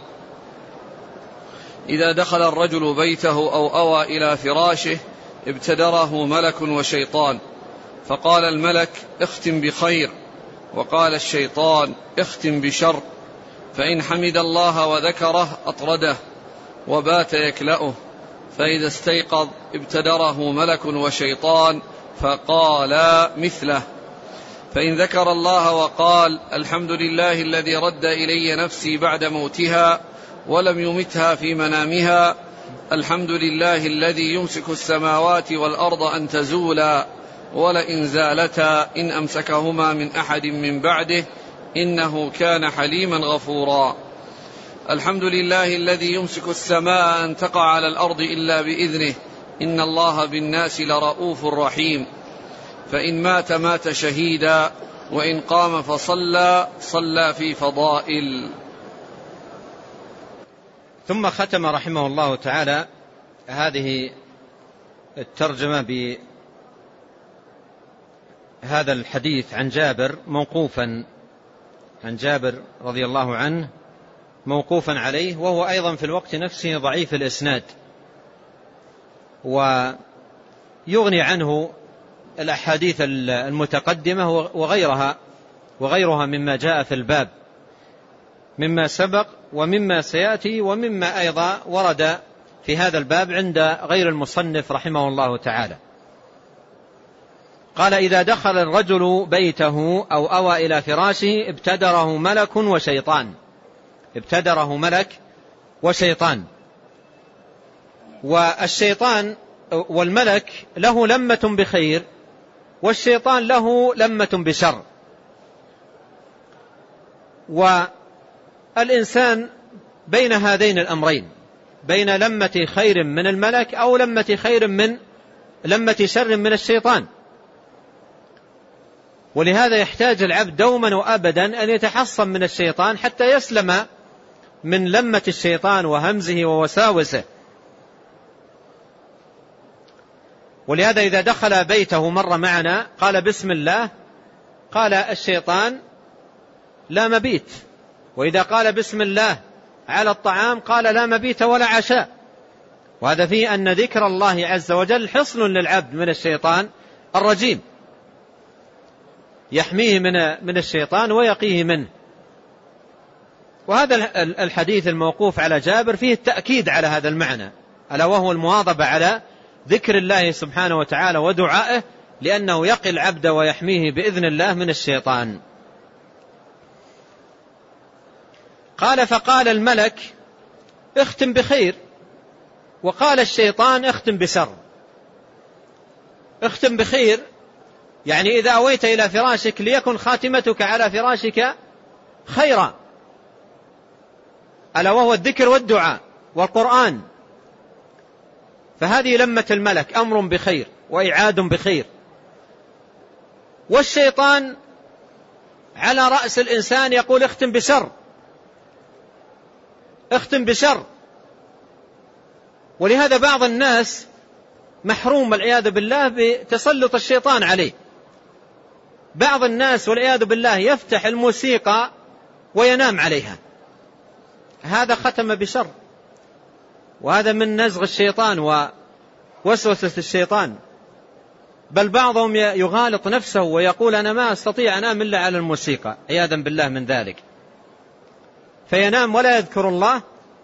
إذا دخل الرجل بيته أو أوى إلى فراشه ابتدره ملك وشيطان، فقال الملك اختم بخير، وقال الشيطان اختم بشر، فإن حمد الله وذكره أطرده وبات يكلأه، فإذا استيقظ ابتدره ملك وشيطان فقالا مثله، فإن ذكر الله وقال الحمد لله الذي رد إلي نفسي بعد موتها ولم يمتها في منامها، الحمد لله الذي يمسك السماوات والأرض أن تزولا ولئن زالتا إن أمسكهما من أحد من بعده إنه كان حليما غفورا، الحمد لله الذي يمسك السماء أن تقع على الأرض إلا بإذنه إن الله بالناس لرؤوف رحيم، فإن مات مات شهيدا وإن قام فصلى صلى في فضائل. ثم ختم رحمه الله تعالى هذه الترجمة بهذا الحديث عن جابر موقوفا عن جابر رضي الله عنه موقوفا عليه، وهو أيضا في الوقت نفسه ضعيف الإسناد، ويغني عنه الأحاديث المتقدمة وغيرها وغيرها مما جاء في الباب مما سبق ومما سيأتي ومما أيضا ورد في هذا الباب عند غير المصنف رحمه الله تعالى. قال: إذا دخل الرجل بيته أو أوى إلى فراشه ابتدره ملك وشيطان. ابتدره ملك وشيطان. والشيطان والملك له لمة بخير، والشيطان له لمة بشر. والإنسان بين هذين الأمرين، بين لمة خير من الملك أو لمة خير من لمة شر من الشيطان. ولهذا يحتاج العبد دوما وأبدا أن يتحصن من الشيطان حتى يسلم من لمة الشيطان وهمزه ووساوسه. ولهذا إذا دخل بيته مر معنا قال بسم الله، قال الشيطان لا مبيت. وإذا قال بسم الله على الطعام قال لا مبيت ولا عشاء. وهذا فيه أن ذكر الله عز وجل حصن للعبد من الشيطان الرجيم، يحميه من من الشيطان ويقيه منه. وهذا الحديث الموقوف على جابر فيه التأكيد على هذا المعنى، ألا وهو المواظبة على ذكر الله سبحانه وتعالى ودعائه، لأنه يقي العبد ويحميه بإذن الله من الشيطان. قال: فقال الملك اختم بخير، وقال الشيطان اختم بشر. اختم بخير يعني إذا أويت إلى فراشك ليكن خاتمتك على فراشك خيرا، ألا وهو الذكر والدعاء والقرآن. فهذه لمة الملك، أمر بخير وإعاد بخير. والشيطان على رأس الإنسان يقول اختم بشر، اختم بشر. ولهذا بعض الناس محروم والعياذ بالله بتسلط الشيطان عليه. بعض الناس والعياذ بالله يفتح الموسيقى وينام عليها، هذا ختم بشر، وهذا من نزغ الشيطان ووسوسة الشيطان. بل بعضهم يغالط نفسه ويقول أنا ما أستطيع أنام إلا على الموسيقى، عياذا بالله من ذلك، فينام ولا يذكر الله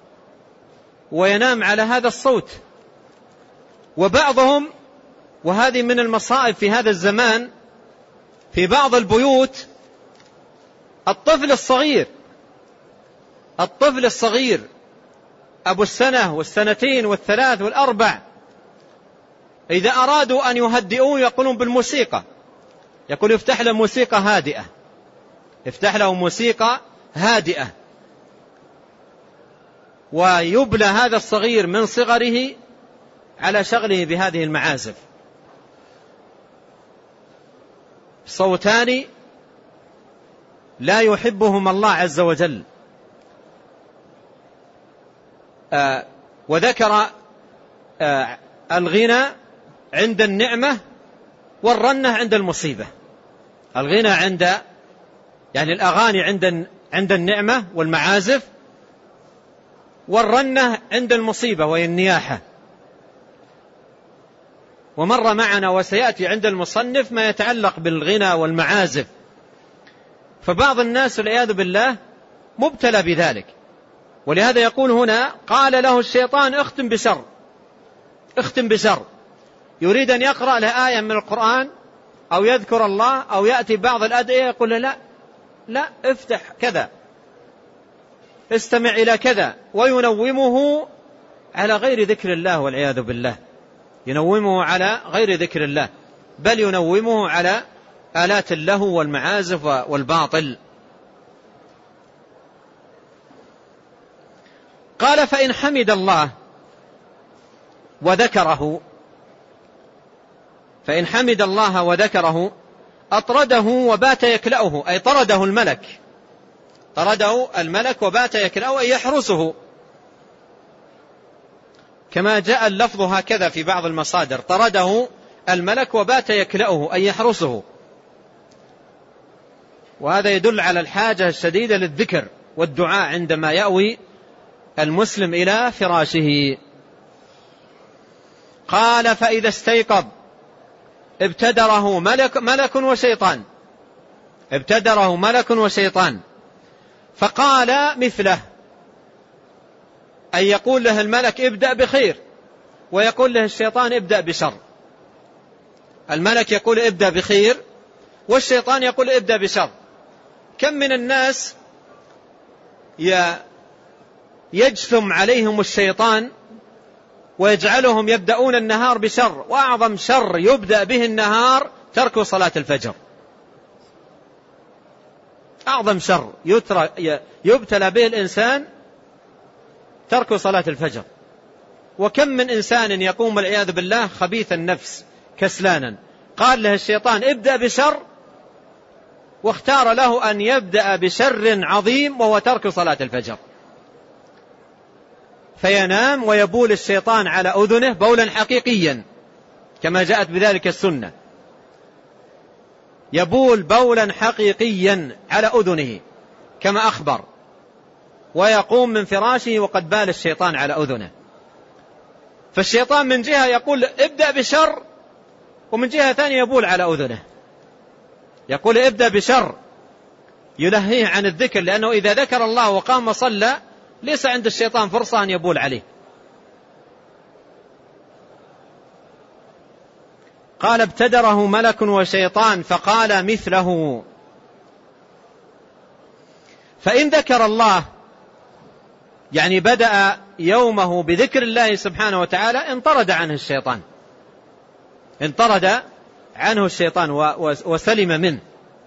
وينام على هذا الصوت. وبعضهم، وهذه من المصائب في هذا الزمان، في بعض البيوت الطفل الصغير الطفل الصغير أبو السنة والسنتين والثلاث والأربع، إذا أرادوا أن يهدئوه يقولون بالموسيقى، يقول يفتح له موسيقى هادئة، يفتح له موسيقى هادئة، ويبلى هذا الصغير من صغره على شغله بهذه المعازف. صوتان لا يحبهما الله عز وجل. آه وذكر آه الغنى عند النعمة والرنة عند المصيبة. الغنى عند يعني الأغاني عند عند النعمة والمعازف، والرنة عند المصيبة وهي النياحة. ومر معنا وسيأتي عند المصنف ما يتعلق بالغنى والمعازف. فبعض الناس والعياذ بالله مبتلى بذلك. ولهذا يقول هنا قال له الشيطان اختم بشر، اختم بشر. يريد أن يقرأ له آية من القرآن أو يذكر الله أو يأتي بعض الأدعية يقول له لا لا افتح كذا، استمع إلى كذا، وينومه على غير ذكر الله والعياذ بالله، ينومه على غير ذكر الله، بل ينومه على آلات اللهو والمعازف والباطل. قال فإن حمد الله وذكره فإن حمد الله وذكره أطرده وبات يكلأه، أي طرده الملك طرده الملك وبات يكلأه، أي يحرسه كما جاء اللفظ هكذا في بعض المصادر: طرده الملك وبات يكلأه أي يحرسه. وهذا يدل على الحاجة الشديدة للذكر والدعاء عندما يأوي المسلم إلى فراشه. قال: فإذا استيقظ ابتدره ملك, ملك وشيطان ابتدره ملك وشيطان فقال مثله، أي يقول له الملك ابدأ بخير، ويقول له الشيطان ابدأ بشر. الملك يقول ابدأ بخير، والشيطان يقول ابدأ بشر. كم من الناس يجثم عليهم الشيطان ويجعلهم يبدأون النهار بشر، وأعظم شر يبدأ به النهار ترك صلاة الفجر. أعظم شر يبتلى به الإنسان ترك صلاة الفجر. وكم من إنسان يقوم والعياذ بالله خبيث النفس كسلانا، قال له الشيطان ابدأ بشر، واختار له أن يبدأ بشر عظيم وهو ترك صلاة الفجر، فينام ويبول الشيطان على أذنه بولا حقيقيا كما جاءت بذلك السنة، يبول بولا حقيقيا على أذنه كما أخبر، ويقوم من فراشه وقد بال الشيطان على أذنه. فالشيطان من جهة يقول ابدأ بشر، ومن جهة ثانية يبول على أذنه، يقول ابدأ بشر يلهيه عن الذكر، لأنه إذا ذكر الله وقام صلى ليس عند الشيطان فرصة أن يبول عليه. قال: ابتدره ملك وشيطان فقال مثله. فإن ذكر الله يعني بدأ يومه بذكر الله سبحانه وتعالى انطرد عنه الشيطان انطرد عنه الشيطان وسلم منه.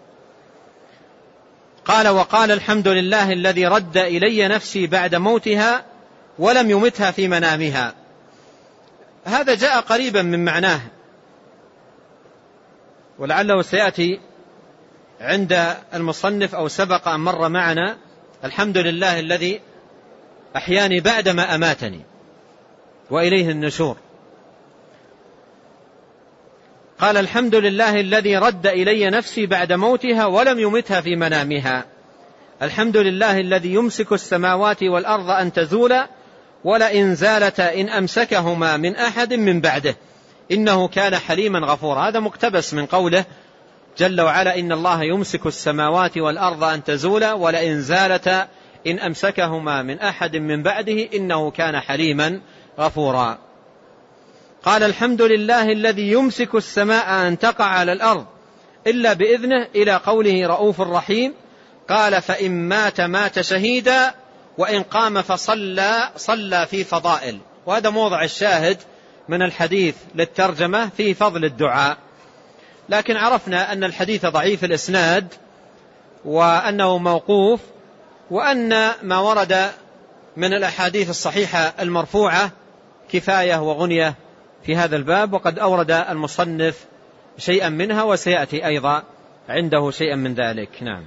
قال: وقال الحمد لله الذي رد إلي نفسي بعد موتها ولم يمتها في منامها. هذا جاء قريبا من معناه، ولعله سيأتي عند المصنف أو سبق أن مر معنا: الحمد لله الذي أحياني بعدما أماتني وإليه النشور. قال: الحمد لله الذي رد إلي نفسي بعد موتها ولم يمتها في منامها. الحمد لله الذي يمسك السماوات والأرض أن تزولا ولئن زالتا إن أمسكهما من أحد من بعده إنه كان حليما غفورا. هذا مقتبس من قوله جل وعلا: إن الله يمسك السماوات والأرض أن تزولا ولئن زالتا إن أمسكهما من أحد من بعده إنه كان حليما غفورا. قال: الحمد لله الذي يمسك السماء أن تقع على الأرض إلا بإذنه إلى قوله رؤوف رحيم. قال: فإن مات مات شهيدا وإن قام فصلى صلى في فضائل. وهذا موضع الشاهد من الحديث للترجمة في فضل الدعاء. لكن عرفنا أن الحديث ضعيف الإسناد وأنه موقوف، وأن ما ورد من الأحاديث الصحيحة المرفوعة كفاية وغنية في هذا الباب، وقد أورد المصنف شيئا منها وسيأتي أيضا عنده شيئا من ذلك. نعم.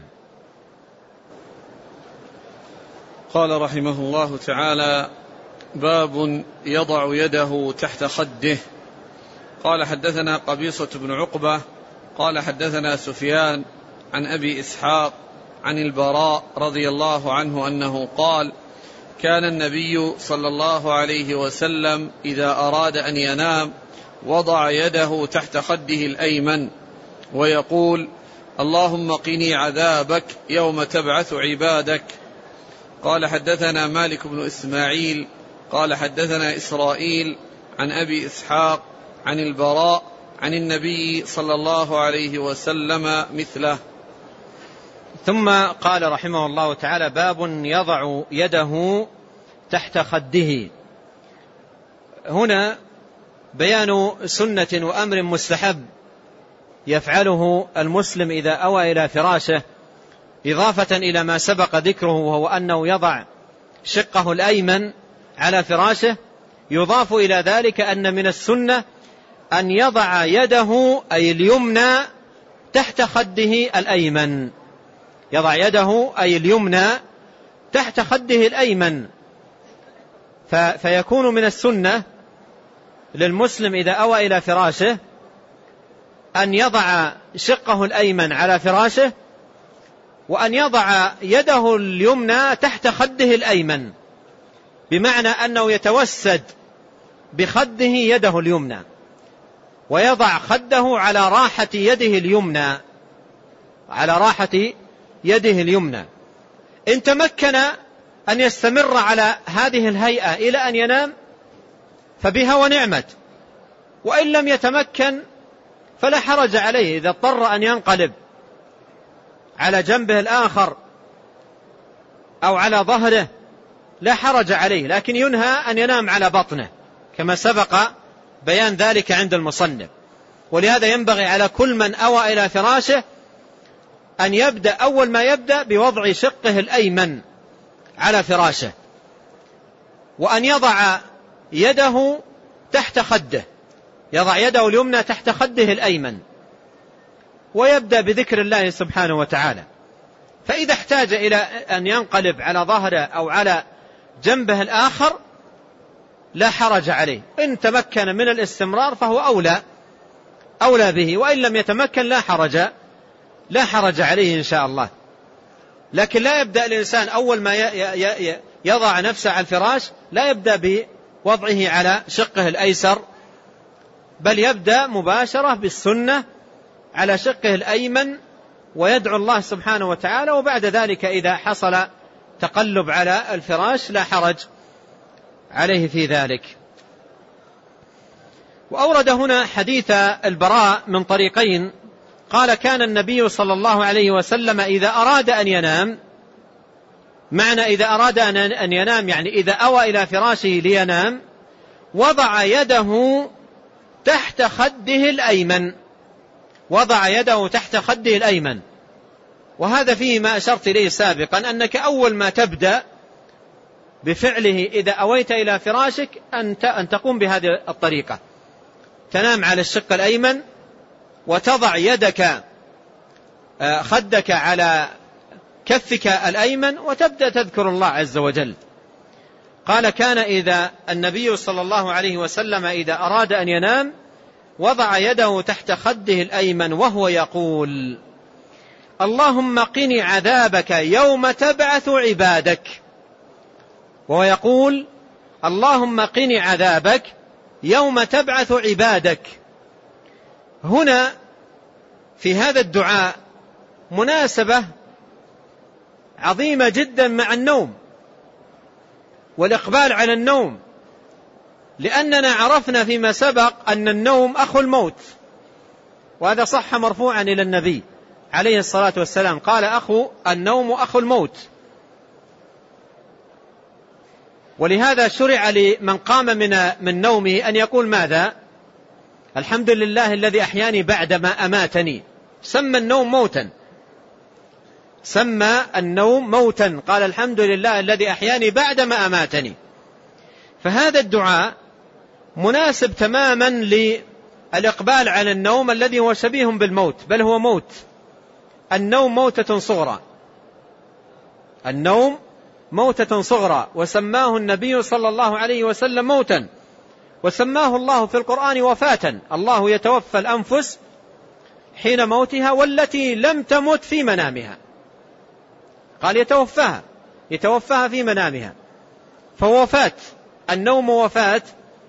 قال رحمه الله تعالى: باب يضع يده تحت خده. قال: حدثنا قبيصة بن عقبة قال حدثنا سفيان عن أبي إسحاق عن البراء رضي الله عنه أنه قال: كان النبي صلى الله عليه وسلم إذا أراد أن ينام وضع يده تحت خده الأيمن ويقول: اللهم قني عذابك يوم تبعث عبادك. قال: حدثنا مالك بن إسماعيل قال حدثنا إسرائيل عن أبي إسحاق عن البراء عن النبي صلى الله عليه وسلم مثله. ثم قال رحمه الله تعالى: باب يضع يده تحت خده. هنا بيان سنة وأمر مستحب يفعله المسلم إذا أوى إلى فراشه، إضافة إلى ما سبق ذكره وهو أنه يضع شقه الأيمن على فراشه. يضاف إلى ذلك أن من السنة أن يضع يده أي اليمنى تحت خده الأيمن، يضع يده أي اليمنى تحت خده الأيمن. فيكون من السنة للمسلم إذا أوى إلى فراشه أن يضع شقه الأيمن على فراشه، وأن يضع يده اليمنى تحت خده الأيمن، بمعنى أنه يتوسد بخده يده اليمنى، ويضع خده على راحة يده اليمنى على راحة يده اليمنى. إن تمكن أن يستمر على هذه الهيئة إلى أن ينام فبها ونعمت، وإن لم يتمكن فلا حرج عليه إذا اضطر أن ينقلب على جنبه الآخر أو على ظهره لا حرج عليه، لكن ينهى أن ينام على بطنه كما سبق بيان ذلك عند المصنف. ولهذا ينبغي على كل من أوى إلى فراشه أن يبدأ أول ما يبدأ بوضع شقه الأيمن على فراشه، وأن يضع يده تحت خده، يضع يده اليمنى تحت خده الأيمن، ويبدأ بذكر الله سبحانه وتعالى. فإذا احتاج إلى أن ينقلب على ظهره أو على جنبه الآخر لا حرج عليه، إن تمكن من الاستمرار فهو أولى أولى به، وإن لم يتمكن لا حرج لا حرج عليه إن شاء الله. لكن لا يبدأ الإنسان أول ما يضع نفسه على الفراش لا يبدأ بوضعه على شقه الأيسر، بل يبدأ مباشرة بالسنة على شقه الأيمن، ويدعو الله سبحانه وتعالى، وبعد ذلك إذا حصل تقلب على الفراش لا حرج عليه في ذلك. وأورد هنا حديث البراء من طريقين، قال كان النبي صلى الله عليه وسلم إذا أراد أن ينام، معنى إذا أراد أن ينام يعني إذا أوى إلى فراشه لينام وضع يده تحت خده الأيمن، وضع يده تحت خده الأيمن. وهذا فيه ما أشرت إليه سابقا، أنك أول ما تبدأ بفعله إذا أويت إلى فراشك أن تقوم بهذه الطريقة، تنام على الشق الأيمن وتضع يدك خدك على كفك الأيمن وتبدأ تذكر الله عز وجل. قال كان إذا النبي صلى الله عليه وسلم إذا أراد أن ينام وضع يده تحت خده الأيمن وهو يقول اللهم قني عذابك يوم تبعث عبادك، وهو يقول اللهم قني عذابك يوم تبعث عبادك. هنا في هذا الدعاء مناسبة عظيمة جدا مع النوم والإقبال على النوم، لأننا عرفنا فيما سبق أن النوم أخو الموت، وهذا صح مرفوعا إلى النبي عليه الصلاة والسلام، قال أخو النوم أخو الموت. ولهذا شرع لمن قام من من نومه أن يقول ماذا؟ الحمد لله الذي أحياني بعدما أماتني. سمى النوم موتا، سمى النوم موتا، قال الحمد لله الذي أحياني بعدما أماتني. فهذا الدعاء مناسب تماما للإقبال على النوم الذي هو شبيه بالموت، بل هو موت. النوم موتة صغرى، النوم موتة صغرى، وسماه النبي صلى الله عليه وسلم موتا، وسماه الله في القرآن وفاة. الله يتوفى الأنفس حين موتها والتي لم تمت في منامها، قال يتوفاها يتوفاها في منامها، فوفاة النوم وفاة،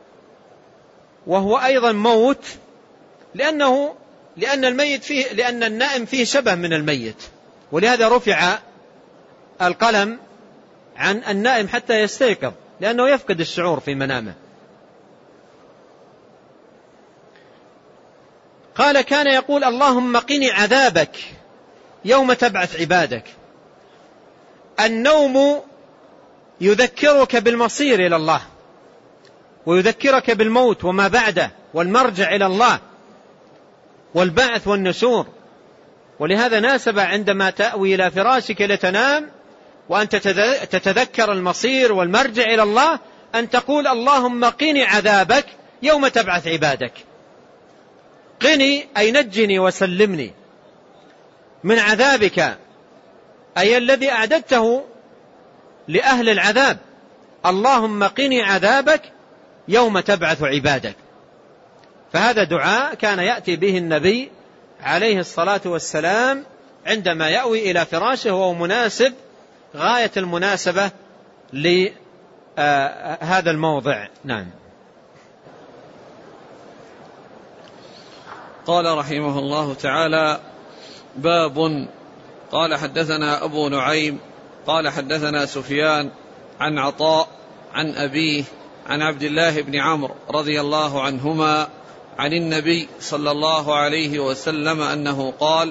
وهو أيضا موت، لأنه لأن الميت فيه لأن النائم فيه شبه من الميت، ولهذا رفع القلم عن النائم حتى يستيقظ، لأنه يفقد الشعور في منامه. قال كان يقول اللهم قني عذابك يوم تبعث عبادك. النوم يذكرك بالمصير إلى الله، ويذكرك بالموت وما بعده والمرجع إلى الله والبعث والنشور. ولهذا ناسب عندما تأوي إلى فراشك لتنام وأنت تتذكر المصير والمرجع إلى الله أن تقول اللهم قني عذابك يوم تبعث عبادك. قني أي نجني وسلمني من عذابك، أي الذي أعددته لأهل العذاب، اللهم قني عذابك يوم تبعث عبادك. فهذا دعاء كان يأتي به النبي عليه الصلاة والسلام عندما يأوي إلى فراشه، وهو مناسب غاية المناسبة لهذا الموضع. نعم. قال رحمه الله تعالى: باب. قال حدثنا أبو نعيم قال حدثنا سفيان عن عطاء عن أبيه عن عبد الله بن عمرو رضي الله عنهما عن النبي صلى الله عليه وسلم أنه قال: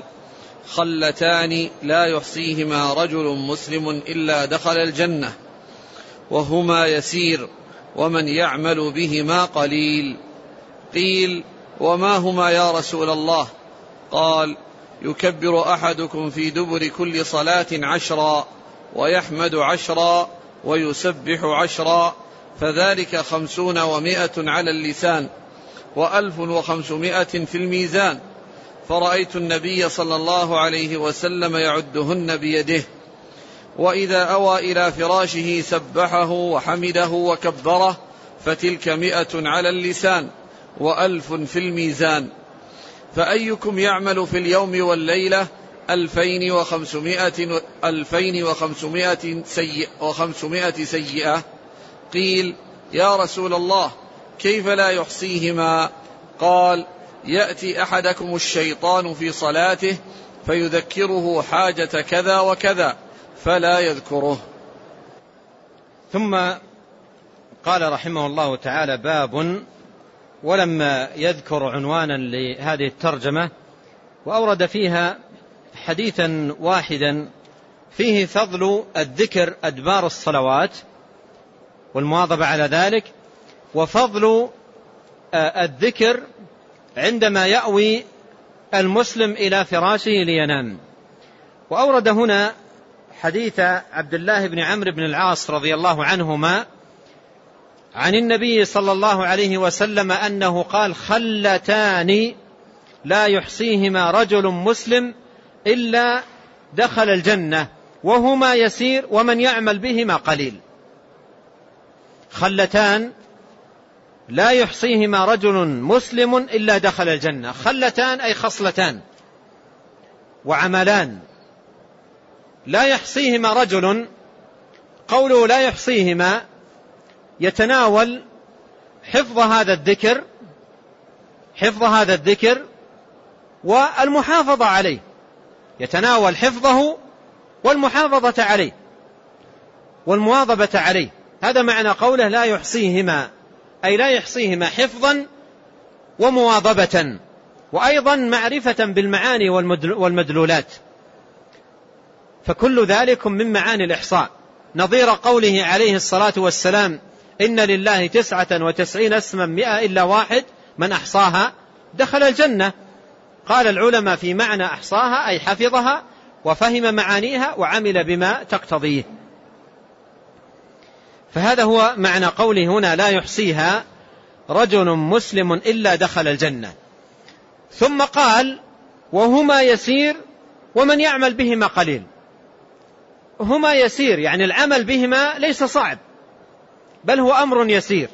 خلتان لا يحصيهما رجل مسلم إلا دخل الجنة، وهما يسير ومن يعمل بهما قليل. قيل: وما هما يا رسول الله؟ قال: يكبر أحدكم في دبر كل صلاة عشرا، ويحمد عشرا، ويسبح عشرا، فذلك خمسون ومائة على اللسان، وألف وخمسمائة في الميزان. فرأيت النبي صلى الله عليه وسلم يعدهن بيده، وإذا أوى إلى فراشه سبحه وحمده وكبره، فتلك مئة على اللسان وألف في الميزان. فأيكم يعمل في اليوم والليلة ألفين وخمسمائة, ألفين وخمسمائة, سيئة, وخمسمائة سيئة؟ قيل: يا رسول الله كيف لا يحصيهما؟ قال: يأتي أحدكم الشيطان في صلاته فيذكره حاجة كذا وكذا فلا يذكره. ثم قال رحمه الله تعالى: باب. ولما يذكر عنوانا لهذه الترجمة وأورد فيها حديثا واحدا فيه فضل الذكر أدبار الصلوات والمواظبة على ذلك، وفضل الذكر عندما يأوي المسلم إلى فراشه لينام. وأورد هنا حديث عبد الله بن عمرو بن العاص رضي الله عنهما عن النبي صلى الله عليه وسلم أنه قال: خلتان لا يحصيهما رجل مسلم إلا دخل الجنة، وهما يسير ومن يعمل بهما قليل. خلتان لا يحصيهما رجل مسلم إلا دخل الجنة. خلتان أي خصلتان وعملان لا يحصيهما رجل. قوله لا يحصيهما يتناول حفظ هذا الذكر حفظ هذا الذكر والمحافظة عليه، يتناول حفظه والمحافظة عليه والمواظبة عليه. هذا معنى قوله لا يحصيهما، أي لا يحصيهما حفظا ومواظبة، وأيضا معرفة بالمعاني والمدلولات، فكل ذلك من معاني الإحصاء. نظير قوله عليه الصلاة والسلام: إن لله تسعة وتسعين اسما مئة إلا واحد من أحصاها دخل الجنة. قال العلماء في معنى أحصاها أي حفظها وفهم معانيها وعمل بما تقتضيه. فهذا هو معنى قوله هنا لا يحصيها رجل مسلم إلا دخل الجنة. ثم قال: وهما يسير ومن يعمل بهما قليل. هما يسير يعني العمل بهما ليس صعب، بل هو أمر يسير،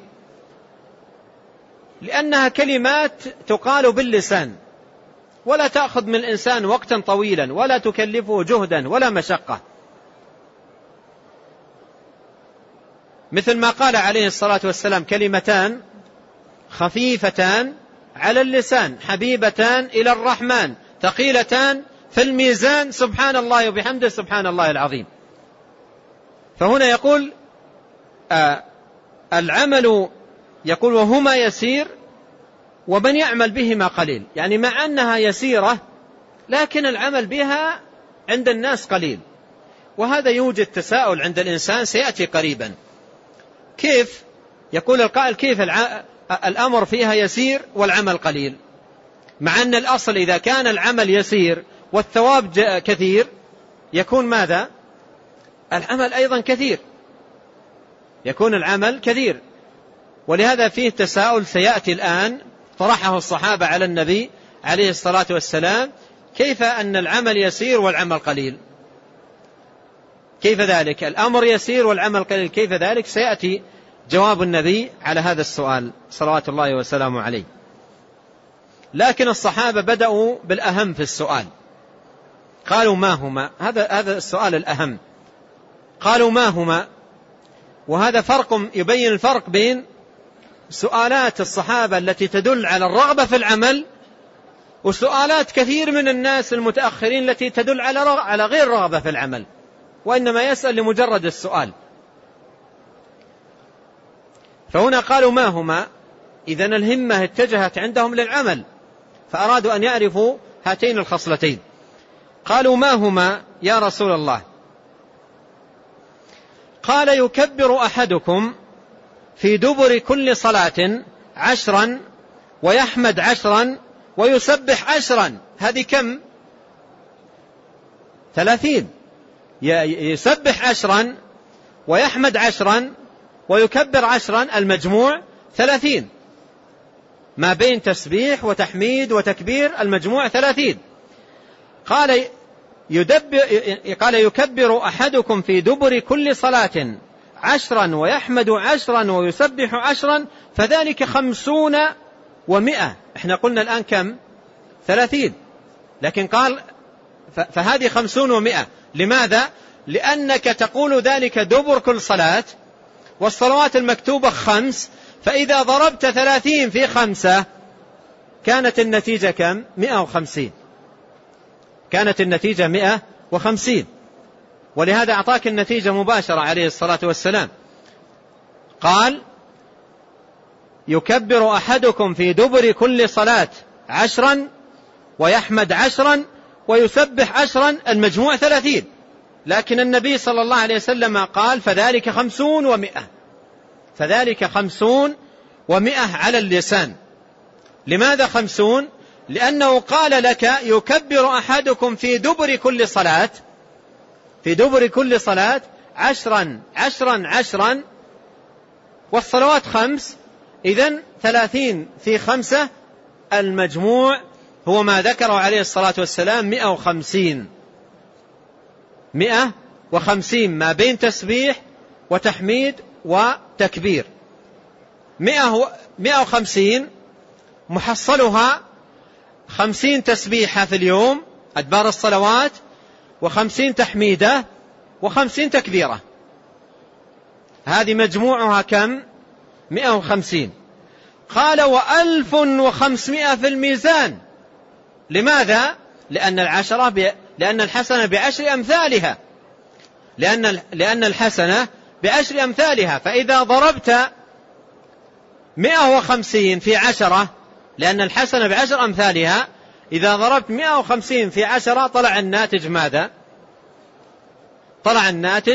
لأنها كلمات تقال باللسان ولا تأخذ من الإنسان وقتا طويلا ولا تكلفه جهدا ولا مشقة، مثل ما قال عليه الصلاة والسلام: كلمتان خفيفتان على اللسان حبيبتان إلى الرحمن ثقيلتان في الميزان سبحان الله وبحمده سبحان الله العظيم. فهنا يقول آه العمل يقول وهما يسير ومن يعمل بهما قليل، يعني مع أنها يسيرة لكن العمل بها عند الناس قليل. وهذا يوجد تساؤل عند الإنسان سيأتي قريبا: كيف يقول القائل كيف الأمر فيها يسير والعمل قليل، مع أن الأصل إذا كان العمل يسير والثواب كثير يكون ماذا؟ العمل أيضا كثير، يكون العمل كثير. ولهذا فيه تساؤل سيأتي الآن طرحه الصحابة على النبي عليه الصلاة والسلام: كيف أن العمل يسير والعمل قليل؟ كيف ذلك؟ الأمر يسير والعمل قليل، كيف ذلك؟ سيأتي جواب النبي على هذا السؤال صلوات الله وسلامه عليه. لكن الصحابة بدأوا بالأهم في السؤال، قالوا ما هما؟ هذا هذا السؤال الأهم، قالوا ما هما؟ وهذا فرق يبين الفرق بين سؤالات الصحابة التي تدل على الرغبة في العمل وسؤالات كثير من الناس المتأخرين التي تدل على على غير رغبة في العمل، وإنما يسأل لمجرد السؤال. فهنا قالوا ما هما؟ إذن الهمة اتجهت عندهم للعمل، فأرادوا أن يعرفوا هاتين الخصلتين. قالوا ما هما يا رسول الله؟ قال يكبر أحدكم في دبر كل صلاة عشرا ويحمد عشرا ويسبح عشرا. هذه كم؟ ثلاثين. يسبح عشرا ويحمد عشرا ويكبر عشرا، المجموع ثلاثين، ما بين تسبيح وتحميد وتكبير المجموع ثلاثين. قال يدبر قال يكبر أحدكم في دبر كل صلاة عشرا ويحمد عشرا ويسبح عشرا، فذلك خمسون ومئة. احنا قلنا الآن كم؟ ثلاثين، لكن قال فهذه خمسون ومئة. لماذا؟ لأنك تقول ذلك دبر كل صلاة، والصلوات المكتوبة خمس، فإذا ضربت ثلاثين في خمسة كانت النتيجة كم؟ مئة وخمسين، كانت النتيجة مئة وخمسين. ولهذا أعطاك النتيجة مباشرة عليه الصلاة والسلام. قال يكبر أحدكم في دبر كل صلاة عشرا ويحمد عشرا ويسبح عشرا، المجموع ثلاثين، لكن النبي صلى الله عليه وسلم قال فذلك خمسون ومئة، فذلك خمسون ومئة على اللسان. لماذا خمسون؟ لأنه قال لك يكبر أحدكم في دبر كل صلاة، في دبر كل صلاة عشرا عشرا عشرا، والصلوات خمس، إذن ثلاثين في خمسة، المجموع هو ما ذكره عليه الصلاة والسلام مئة وخمسين، مئة وخمسين ما بين تسبيح وتحميد وتكبير. مئة وخمسين محصلها خمسين تسبيحة في اليوم أدبار الصلوات، وخمسين تحميدة، وخمسين تكبيرة، هذه مجموعها كم؟ مئة وخمسين. قال وألف وخمسمائة في الميزان. لماذا؟ لأن العشرة ب... لأن الحسنة بعشر أمثالها، لأن لأن الحسنة بعشر أمثالها، فإذا ضربت مئة وخمسين في عشرة، لأن الحسنة بعشر أمثالها، إذا ضربت مئة وخمسين في عشرة طلع الناتج ماذا؟ طلع الناتج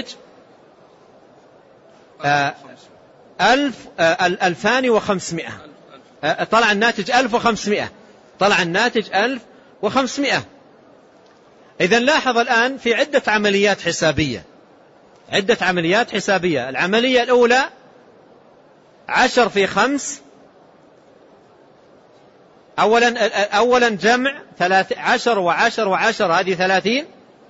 آه ألف آه ألفان وخمسمائة، آه طلع الناتج ألف وخمسمائة، طلع الناتج ألف وخمسمائة. إذن لاحظ الآن في عدة عمليات حسابية، عدة عمليات حسابية. العملية الأولى عشر في خمس، أولا أولا جمع ثلاث عشر وعشر وعشر، هذه ثلاثين،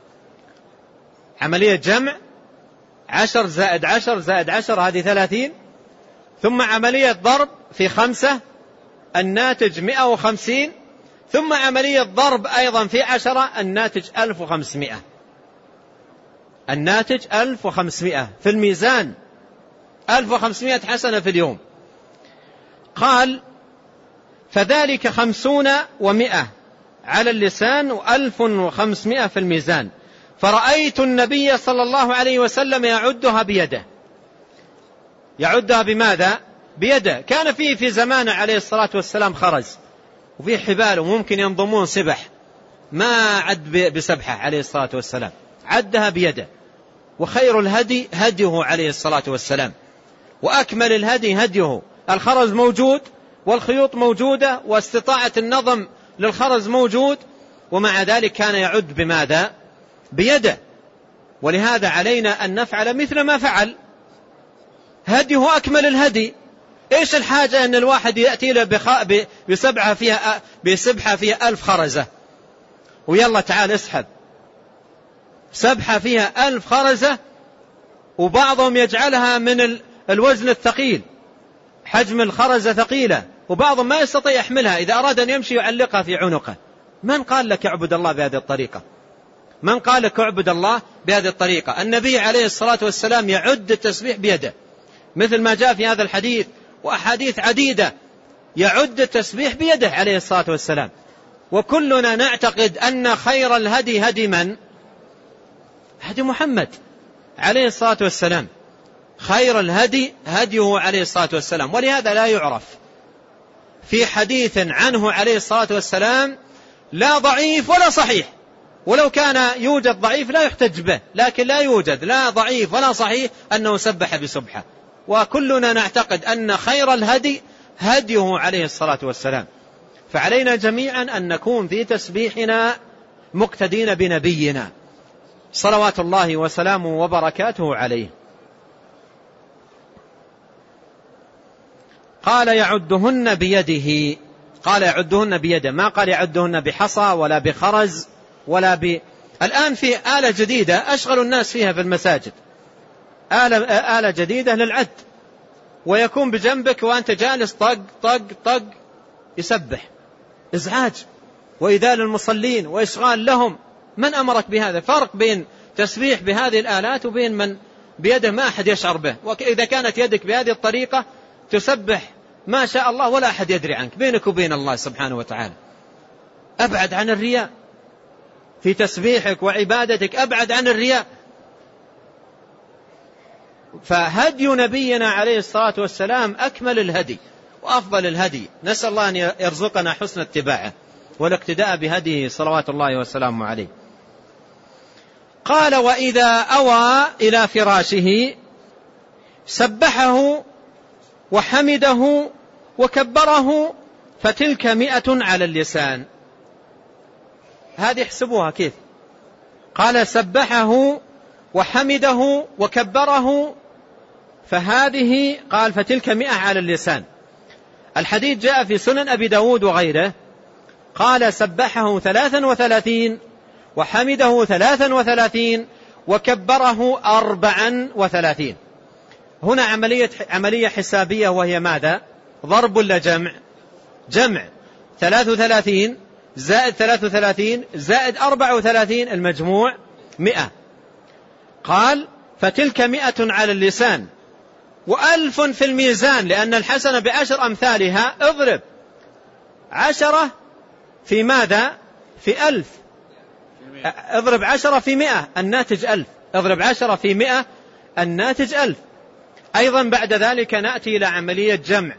عملية جمع عشر زائد عشر زائد عشر، هذه ثلاثين. ثم عملية ضرب في خمسة، الناتج مئة وخمسين. ثم عملية ضرب أيضا في عشرة، الناتج ألف وخمسمائة، الناتج ألف وخمسمائة في الميزان، ألف وخمسمائة حسنة في اليوم. قال فذلك خمسون ومئة على اللسان وألف وخمسمائة في الميزان. فرأيت النبي صلى الله عليه وسلم يعدها بيده. يعدها بماذا؟ بيده. كان فيه في زمانه عليه الصلاة والسلام خرز، وفيه حبال، وممكن ينضمون سبح، ما عد بسبحة عليه الصلاة والسلام، عدها بيده. وخير الهدي هديه عليه الصلاة والسلام، وأكمل الهدي هديه. الخرز موجود والخيوط موجودة واستطاعة النظم للخرز موجود، ومع ذلك كان يعد بماذا؟ بيده. ولهذا علينا أن نفعل مثل ما فعل، هديه أكمل الهدي. إيش الحاجة أن الواحد يأتي له بسبحة فيها, بسبحة فيها ألف خرزة، ويلا تعال اسحب سبحة فيها ألف خرزة، وبعضهم يجعلها من الوزن الثقيل، حجم الخرزة ثقيلة، وبعضهم ما يستطيع يحملها، إذا أراد أن يمشي يعلقها في عنقه. من قال لك اعبد الله بهذه الطريقة؟ من قال لك اعبد الله بهذه الطريقة؟ النبي عليه الصلاة والسلام يعد التسبيح بيده، مثل ما جاء في هذا الحديث وأحاديث عديدة، يعد التسبيح بيده عليه الصلاة والسلام. وكلنا نعتقد أن خير الهدي هدي من؟ هدي محمد عليه الصلاة والسلام. خير الهدي هديه عليه الصلاة والسلام، ولهذا لا يعرف في حديث عنه عليه الصلاة والسلام لا ضعيف ولا صحيح، ولو كان يوجد ضعيف لا يحتج به، لكن لا يوجد لا ضعيف ولا صحيح أنه سبح بسبحة. وكلنا نعتقد أن خير الهدي هديه عليه الصلاة والسلام. فعلينا جميعا أن نكون في تسبيحنا مقتدين بنبينا صلوات الله وسلامه وبركاته عليه. قال يعدهن بيده، قال يعدهن بيده، ما قال يعدهن بحصى ولا بخرز ولا ب... الآن في آلة جديدة أشغل الناس فيها في المساجد، آلة, آلة جديدة للعد، ويكون بجنبك وأنت جالس طق طق طق يسبح، إزعاج وإذال المصلين وإشغال لهم. من أمرك بهذا؟ فرق بين تسبيح بهذه الآلات وبين من بيده ما أحد يشعر به. وإذا كانت يدك بهذه الطريقة تسبح ما شاء الله ولا أحد يدري عنك، بينك وبين الله سبحانه وتعالى. أبعد عن الرياء في تسبيحك وعبادتك، أبعد عن الرياء. فهدي نبينا عليه الصلاة والسلام أكمل الهدي وأفضل الهدي، نسأل الله أن يرزقنا حسن اتباعه والاقتداء بهديه صلوات الله وسلامه عليه. قال وإذا أوى إلى فراشه سبحه وحمده وكبره فتلك مئة على اللسان. هذه احسبوها كيف؟ قال سبحه وحمده وكبره، فهذه قال فتلك مئة على اللسان. الحديث جاء في سنن أبي داود وغيره، قال سبحه ثلاثا وثلاثين وحمده ثلاثا وثلاثين وكبره أربعا وثلاثين. هنا عملية, عملية حسابية، وهي ماذا؟ ضرب ولا جمع؟ جمع. ثلاث وثلاثين زائد ثلاث وثلاثين زائد أربع وثلاثين، المجموع مئة. قال فتلك مئة على اللسان وألف في الميزان، لأن الحسنة بعشر أمثالها. اضرب عشرة في ماذا؟ في ألف. اضرب عشرة في مئة، الناتج ألف. اضرب عشرة في مئة، الناتج ألف. أيضا بعد ذلك نأتي إلى عملية جمع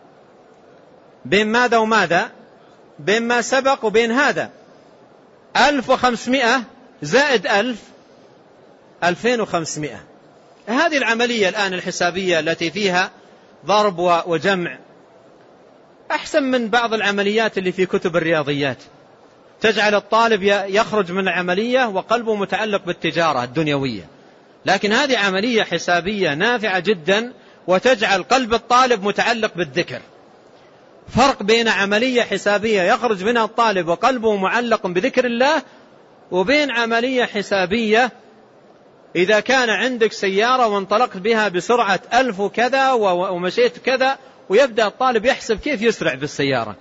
بين ماذا وماذا؟ بين ما سبق وبين هذا. ألف وخمسمائة زائد ألف، ألفين وخمسمائة. هذه العملية الآن الحسابية التي فيها ضرب وجمع أحسن من بعض العمليات اللي في كتب الرياضيات، تجعل الطالب يخرج من العملية وقلبه متعلق بالتجارة الدنيوية. لكن هذه عملية حسابية نافعة جدا، وتجعل قلب الطالب متعلق بالذكر. فرق بين عملية حسابية يخرج منها الطالب وقلبه معلق بذكر الله، وبين عملية حسابية إذا كان عندك سيارة وانطلقت بها بسرعة ألف وكذا ومشيت كذا، ويبدأ الطالب يحسب كيف يسرع بالسيارة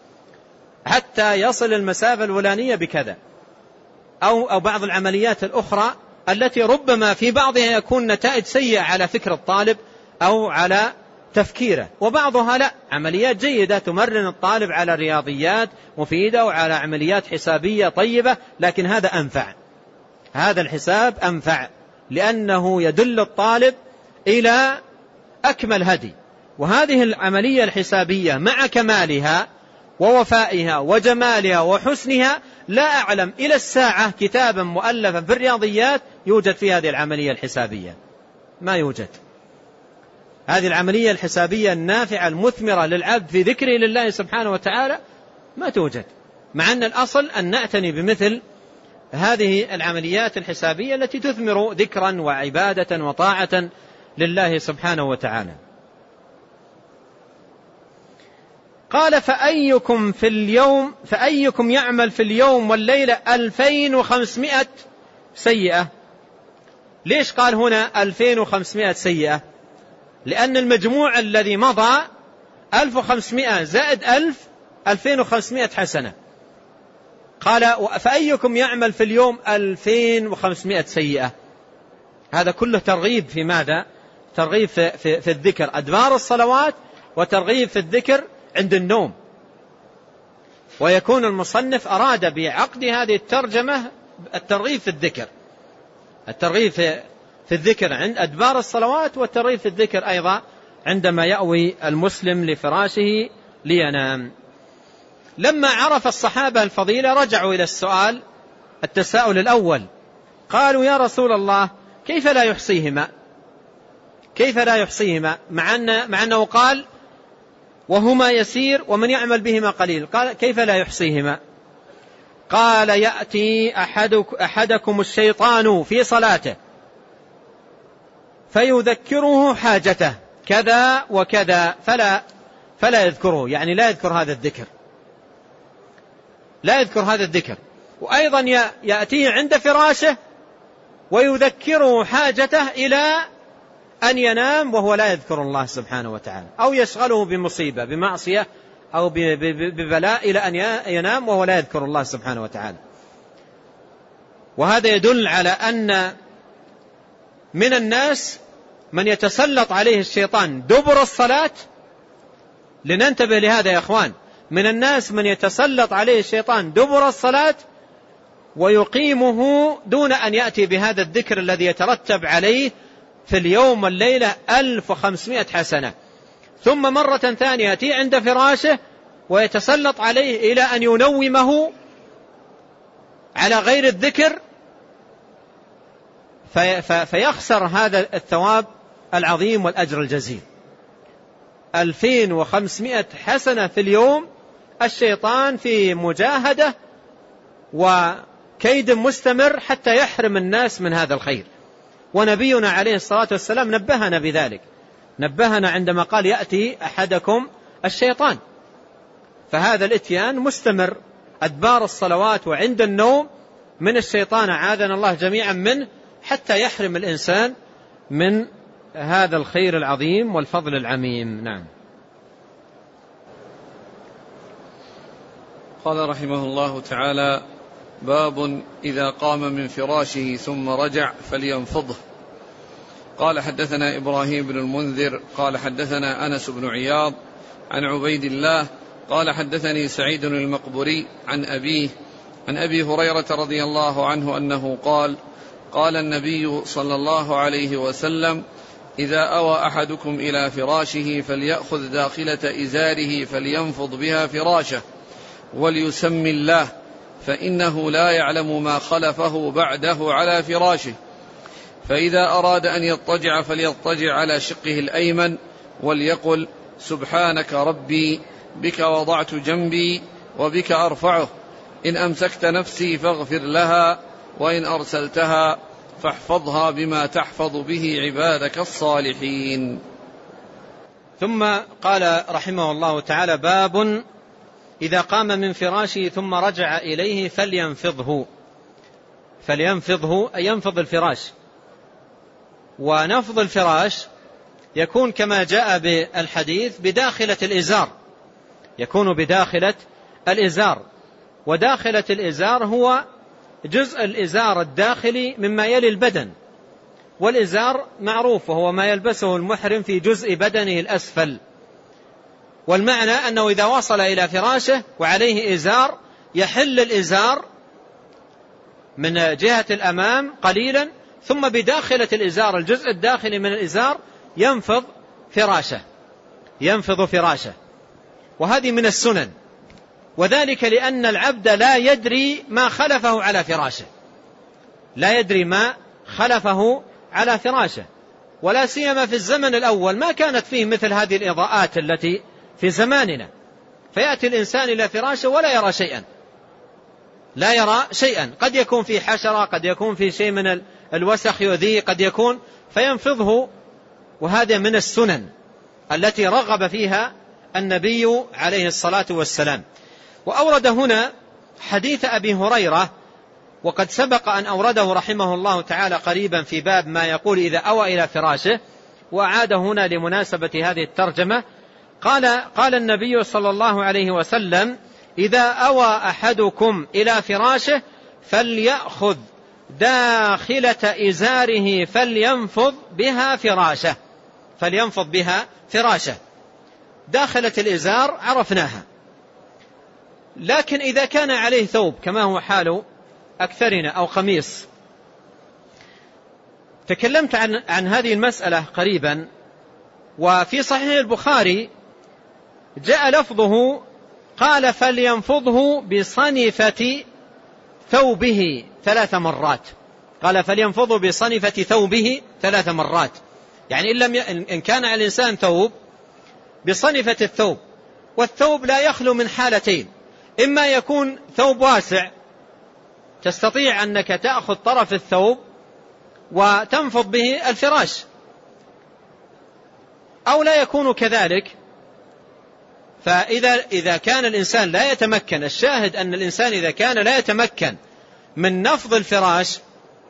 حتى يصل المسافة الفلانية بكذا، أو, أو بعض العمليات الأخرى التي ربما في بعضها يكون نتائج سيئة على فكر الطالب أو على تفكيره، وبعضها لا، عمليات جيدة تمرن الطالب على رياضيات مفيدة وعلى عمليات حسابية طيبة. لكن هذا أنفع، هذا الحساب أنفع، لأنه يدل الطالب إلى أكمل هدي. وهذه العملية الحسابية مع كمالها ووفائها وجمالها وحسنها، لا أعلم إلى الساعة كتابا مؤلفا في الرياضيات يوجد في هذه العملية الحسابية، ما يوجد. هذه العملية الحسابية النافعة المثمرة للعبد في ذكره لله سبحانه وتعالى ما توجد، مع أن الأصل أن نعتني بمثل هذه العمليات الحسابية التي تثمر ذكرا وعبادة وطاعة لله سبحانه وتعالى. قال فأيكم في اليوم فأيكم يعمل في اليوم والليلة ألفين وخمسمائة سيئة. ليش قال هنا ألفين وخمسمائة سيئة؟ لأن المجموع الذي مضى ألف وخمسمائة زائد ألف ألفين وخمسمائة حسنة. قال فأيكم يعمل في اليوم ألفين وخمسمائة سيئة؟ هذا كله ترغيب في ماذا؟ ترغيب في, في, في الذكر أدبار الصلوات، وترغيب في الذكر عند النوم. ويكون المصنف أراد بعقد هذه الترجمة الترغيب في الذكر، الترغيب في, في الذكر عند أدبار الصلوات، والترغيب في الذكر أيضا عندما يأوي المسلم لفراشه لينام. لما عرف الصحابة الفضيلة رجعوا إلى السؤال التساؤل الأول، قالوا يا رسول الله كيف لا يحصيهما؟ كيف لا يحصيهما مع, أن مع أنه قال وهما يسير ومن يعمل بهما قليل؟ قال كيف لا يحصيهما؟ قال يأتي أحدك أحدكم الشيطان في صلاته فيذكره حاجته كذا وكذا فلا, فلا يذكره، يعني لا يذكر هذا الذكر، لا يذكر هذا الذكر. وأيضا يأتيه عند فراشه ويذكره حاجته إلى أن ينام وهو لا يذكر الله سبحانه وتعالى، أو يشغله بمصيبة بمعصية أو ببلاء إلى أن ينام وهو لا يذكر الله سبحانه وتعالى. وهذا يدل على أن من الناس من يتسلط عليه الشيطان دبر الصلاة. لننتبه لهذا يا أخوان، من الناس من يتسلط عليه الشيطان دبر الصلاة ويقيمه دون أن يأتي بهذا الذكر الذي يترتب عليه في اليوم والليلة ألف وخمسمائة حسنة. ثم مرة ثانية يأتي عند فراشه ويتسلط عليه إلى أن ينومه على غير الذكر في فيخسر هذا الثواب العظيم والأجر الجزيل. ألفين وخمسمائة حسنة في اليوم، الشيطان في مجاهدة وكيد مستمر حتى يحرم الناس من هذا الخير. ونبينا عليه الصلاة والسلام نبهنا بذلك، نبهنا عندما قال يأتي أحدكم الشيطان. فهذا الاتيان مستمر أدبار الصلوات وعند النوم من الشيطان، عاذنا الله جميعا منه، حتى يحرم الإنسان من هذا الخير العظيم والفضل العميم. نعم. قال رحمه الله تعالى: باب إذا قام من فراشه ثم رجع فلينفضه. قال حدثنا إبراهيم بن المنذر قال حدثنا أنس بن عياض عن عبيد الله قال حدثني سعيد المقبري عن أبيه عن أبي هريرة رضي الله عنه أنه قال: قال النبي صلى الله عليه وسلم: إذا أوى أحدكم إلى فراشه فليأخذ داخلة إزاره فلينفض بها فراشه وليسم الله، فإنه لا يعلم ما خلفه بعده على فراشه. فإذا أراد أن يضطجع فليضطجع على شقه الأيمن وليقل: سبحانك ربي بك وضعت جنبي وبك أرفعه، إن أمسكت نفسي فاغفر لها، وإن أرسلتها فاحفظها بما تحفظ به عبادك الصالحين. ثم قال رحمه الله تعالى: باب إذا قام من فراشه ثم رجع إليه فلينفضه. فلينفضه أي ينفض الفراش. ونفض الفراش يكون كما جاء بالحديث بداخلة الإزار، يكون بداخلة الإزار. وداخلة الإزار هو جزء الإزار الداخلي مما يلي البدن، والإزار معروف وهو ما يلبسه المحرم في جزء بدنه الأسفل. والمعنى أنه إذا وصل إلى فراشه وعليه إزار يحل الإزار من جهة الأمام قليلا، ثم بداخلة الإزار الجزء الداخلي من الإزار ينفض فراشه ينفض فراشه وهذه من السنن. وذلك لأن العبد لا يدري ما خلفه على فراشه، لا يدري ما خلفه على فراشه. ولا سيما في الزمن الأول ما كانت فيه مثل هذه الإضاءات التي في زماننا، فيأتي الإنسان إلى فراشه ولا يرى شيئا، لا يرى شيئا. قد يكون في حشرة، قد يكون في شيء من الوسخ يؤذيه، قد يكون فينفضه. وهذا من السنن التي رغب فيها النبي عليه الصلاة والسلام. وأورد هنا حديث أبي هريرة وقد سبق أن أورده رحمه الله تعالى قريبا في باب ما يقول إذا أوى إلى فراشه، وأعاد هنا لمناسبة هذه الترجمة. قال قال النبي صلى الله عليه وسلم: إذا أوى أحدكم إلى فراشه فليأخذ داخلة إزاره فلينفض بها فراشه فلينفض بها فراشه. داخلة الإزار عرفناها، لكن إذا كان عليه ثوب كما هو حال أكثرنا أو قميص. تكلمت عن, عن هذه المسألة قريبا، وفي صحيح البخاري جاء لفظه قال: فلينفضه بصنفة ثوبه ثلاث مرات. قال: فلينفضه بصنفة ثوبه ثلاث مرات، يعني إن, لم ي... إن كان على الإنسان ثوب بصنفة الثوب، والثوب لا يخلو من حالتين: إما يكون ثوب واسع تستطيع أنك تأخذ طرف الثوب وتنفض به الفراش، أو لا يكون كذلك. فإذا إذا كان الإنسان لا يتمكن، الشاهد أن الإنسان إذا كان لا يتمكن من نفض الفراش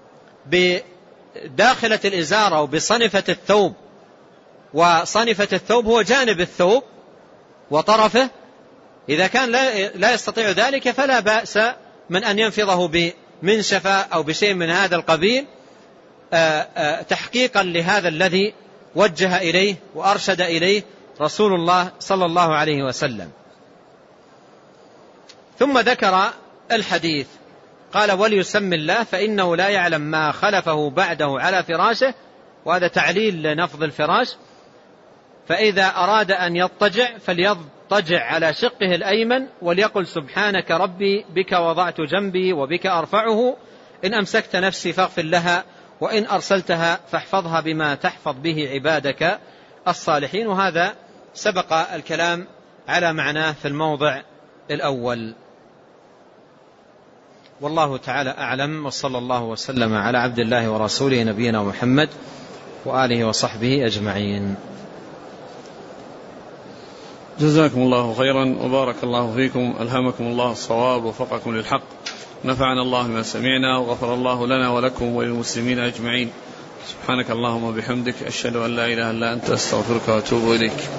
بداخلة الإزار أو بصنفة الثوب، وصنفة الثوب هو جانب الثوب وطرفه، إذا كان لا يستطيع ذلك فلا بأس من أن ينفضه بمنشفة أو بشيء من هذا القبيل، تحقيقا لهذا الذي وجه إليه وأرشد إليه رسول الله صلى الله عليه وسلم. ثم ذكر الحديث قال: وليسم الله فإنه لا يعلم ما خلفه بعده على فراشه، وهذا تعليل لنفض الفراش. فإذا أراد أن يضطجع فليضطجع على شقه الأيمن وليقل: سبحانك ربي بك وضعت جنبي وبك أرفعه، إن أمسكت نفسي فاغفر لها، وإن أرسلتها فاحفظها بما تحفظ به عبادك الصالحين. وهذا سبق الكلام على معناه في الموضع الأول. والله تعالى أعلم، وصلى الله وسلم على عبد الله ورسوله نبينا محمد وآله وصحبه أجمعين. جزاكم الله خيرا وبارك الله فيكم، ألهمكم الله الصواب ووفقكم للحق، نفعنا الله ما سمعنا وغفر الله لنا ولكم وللمسلمين أجمعين. سبحانك اللهم وبحمدك، أشهد أن لا إله إلا أنت، أستغفرك وأتوب إليك.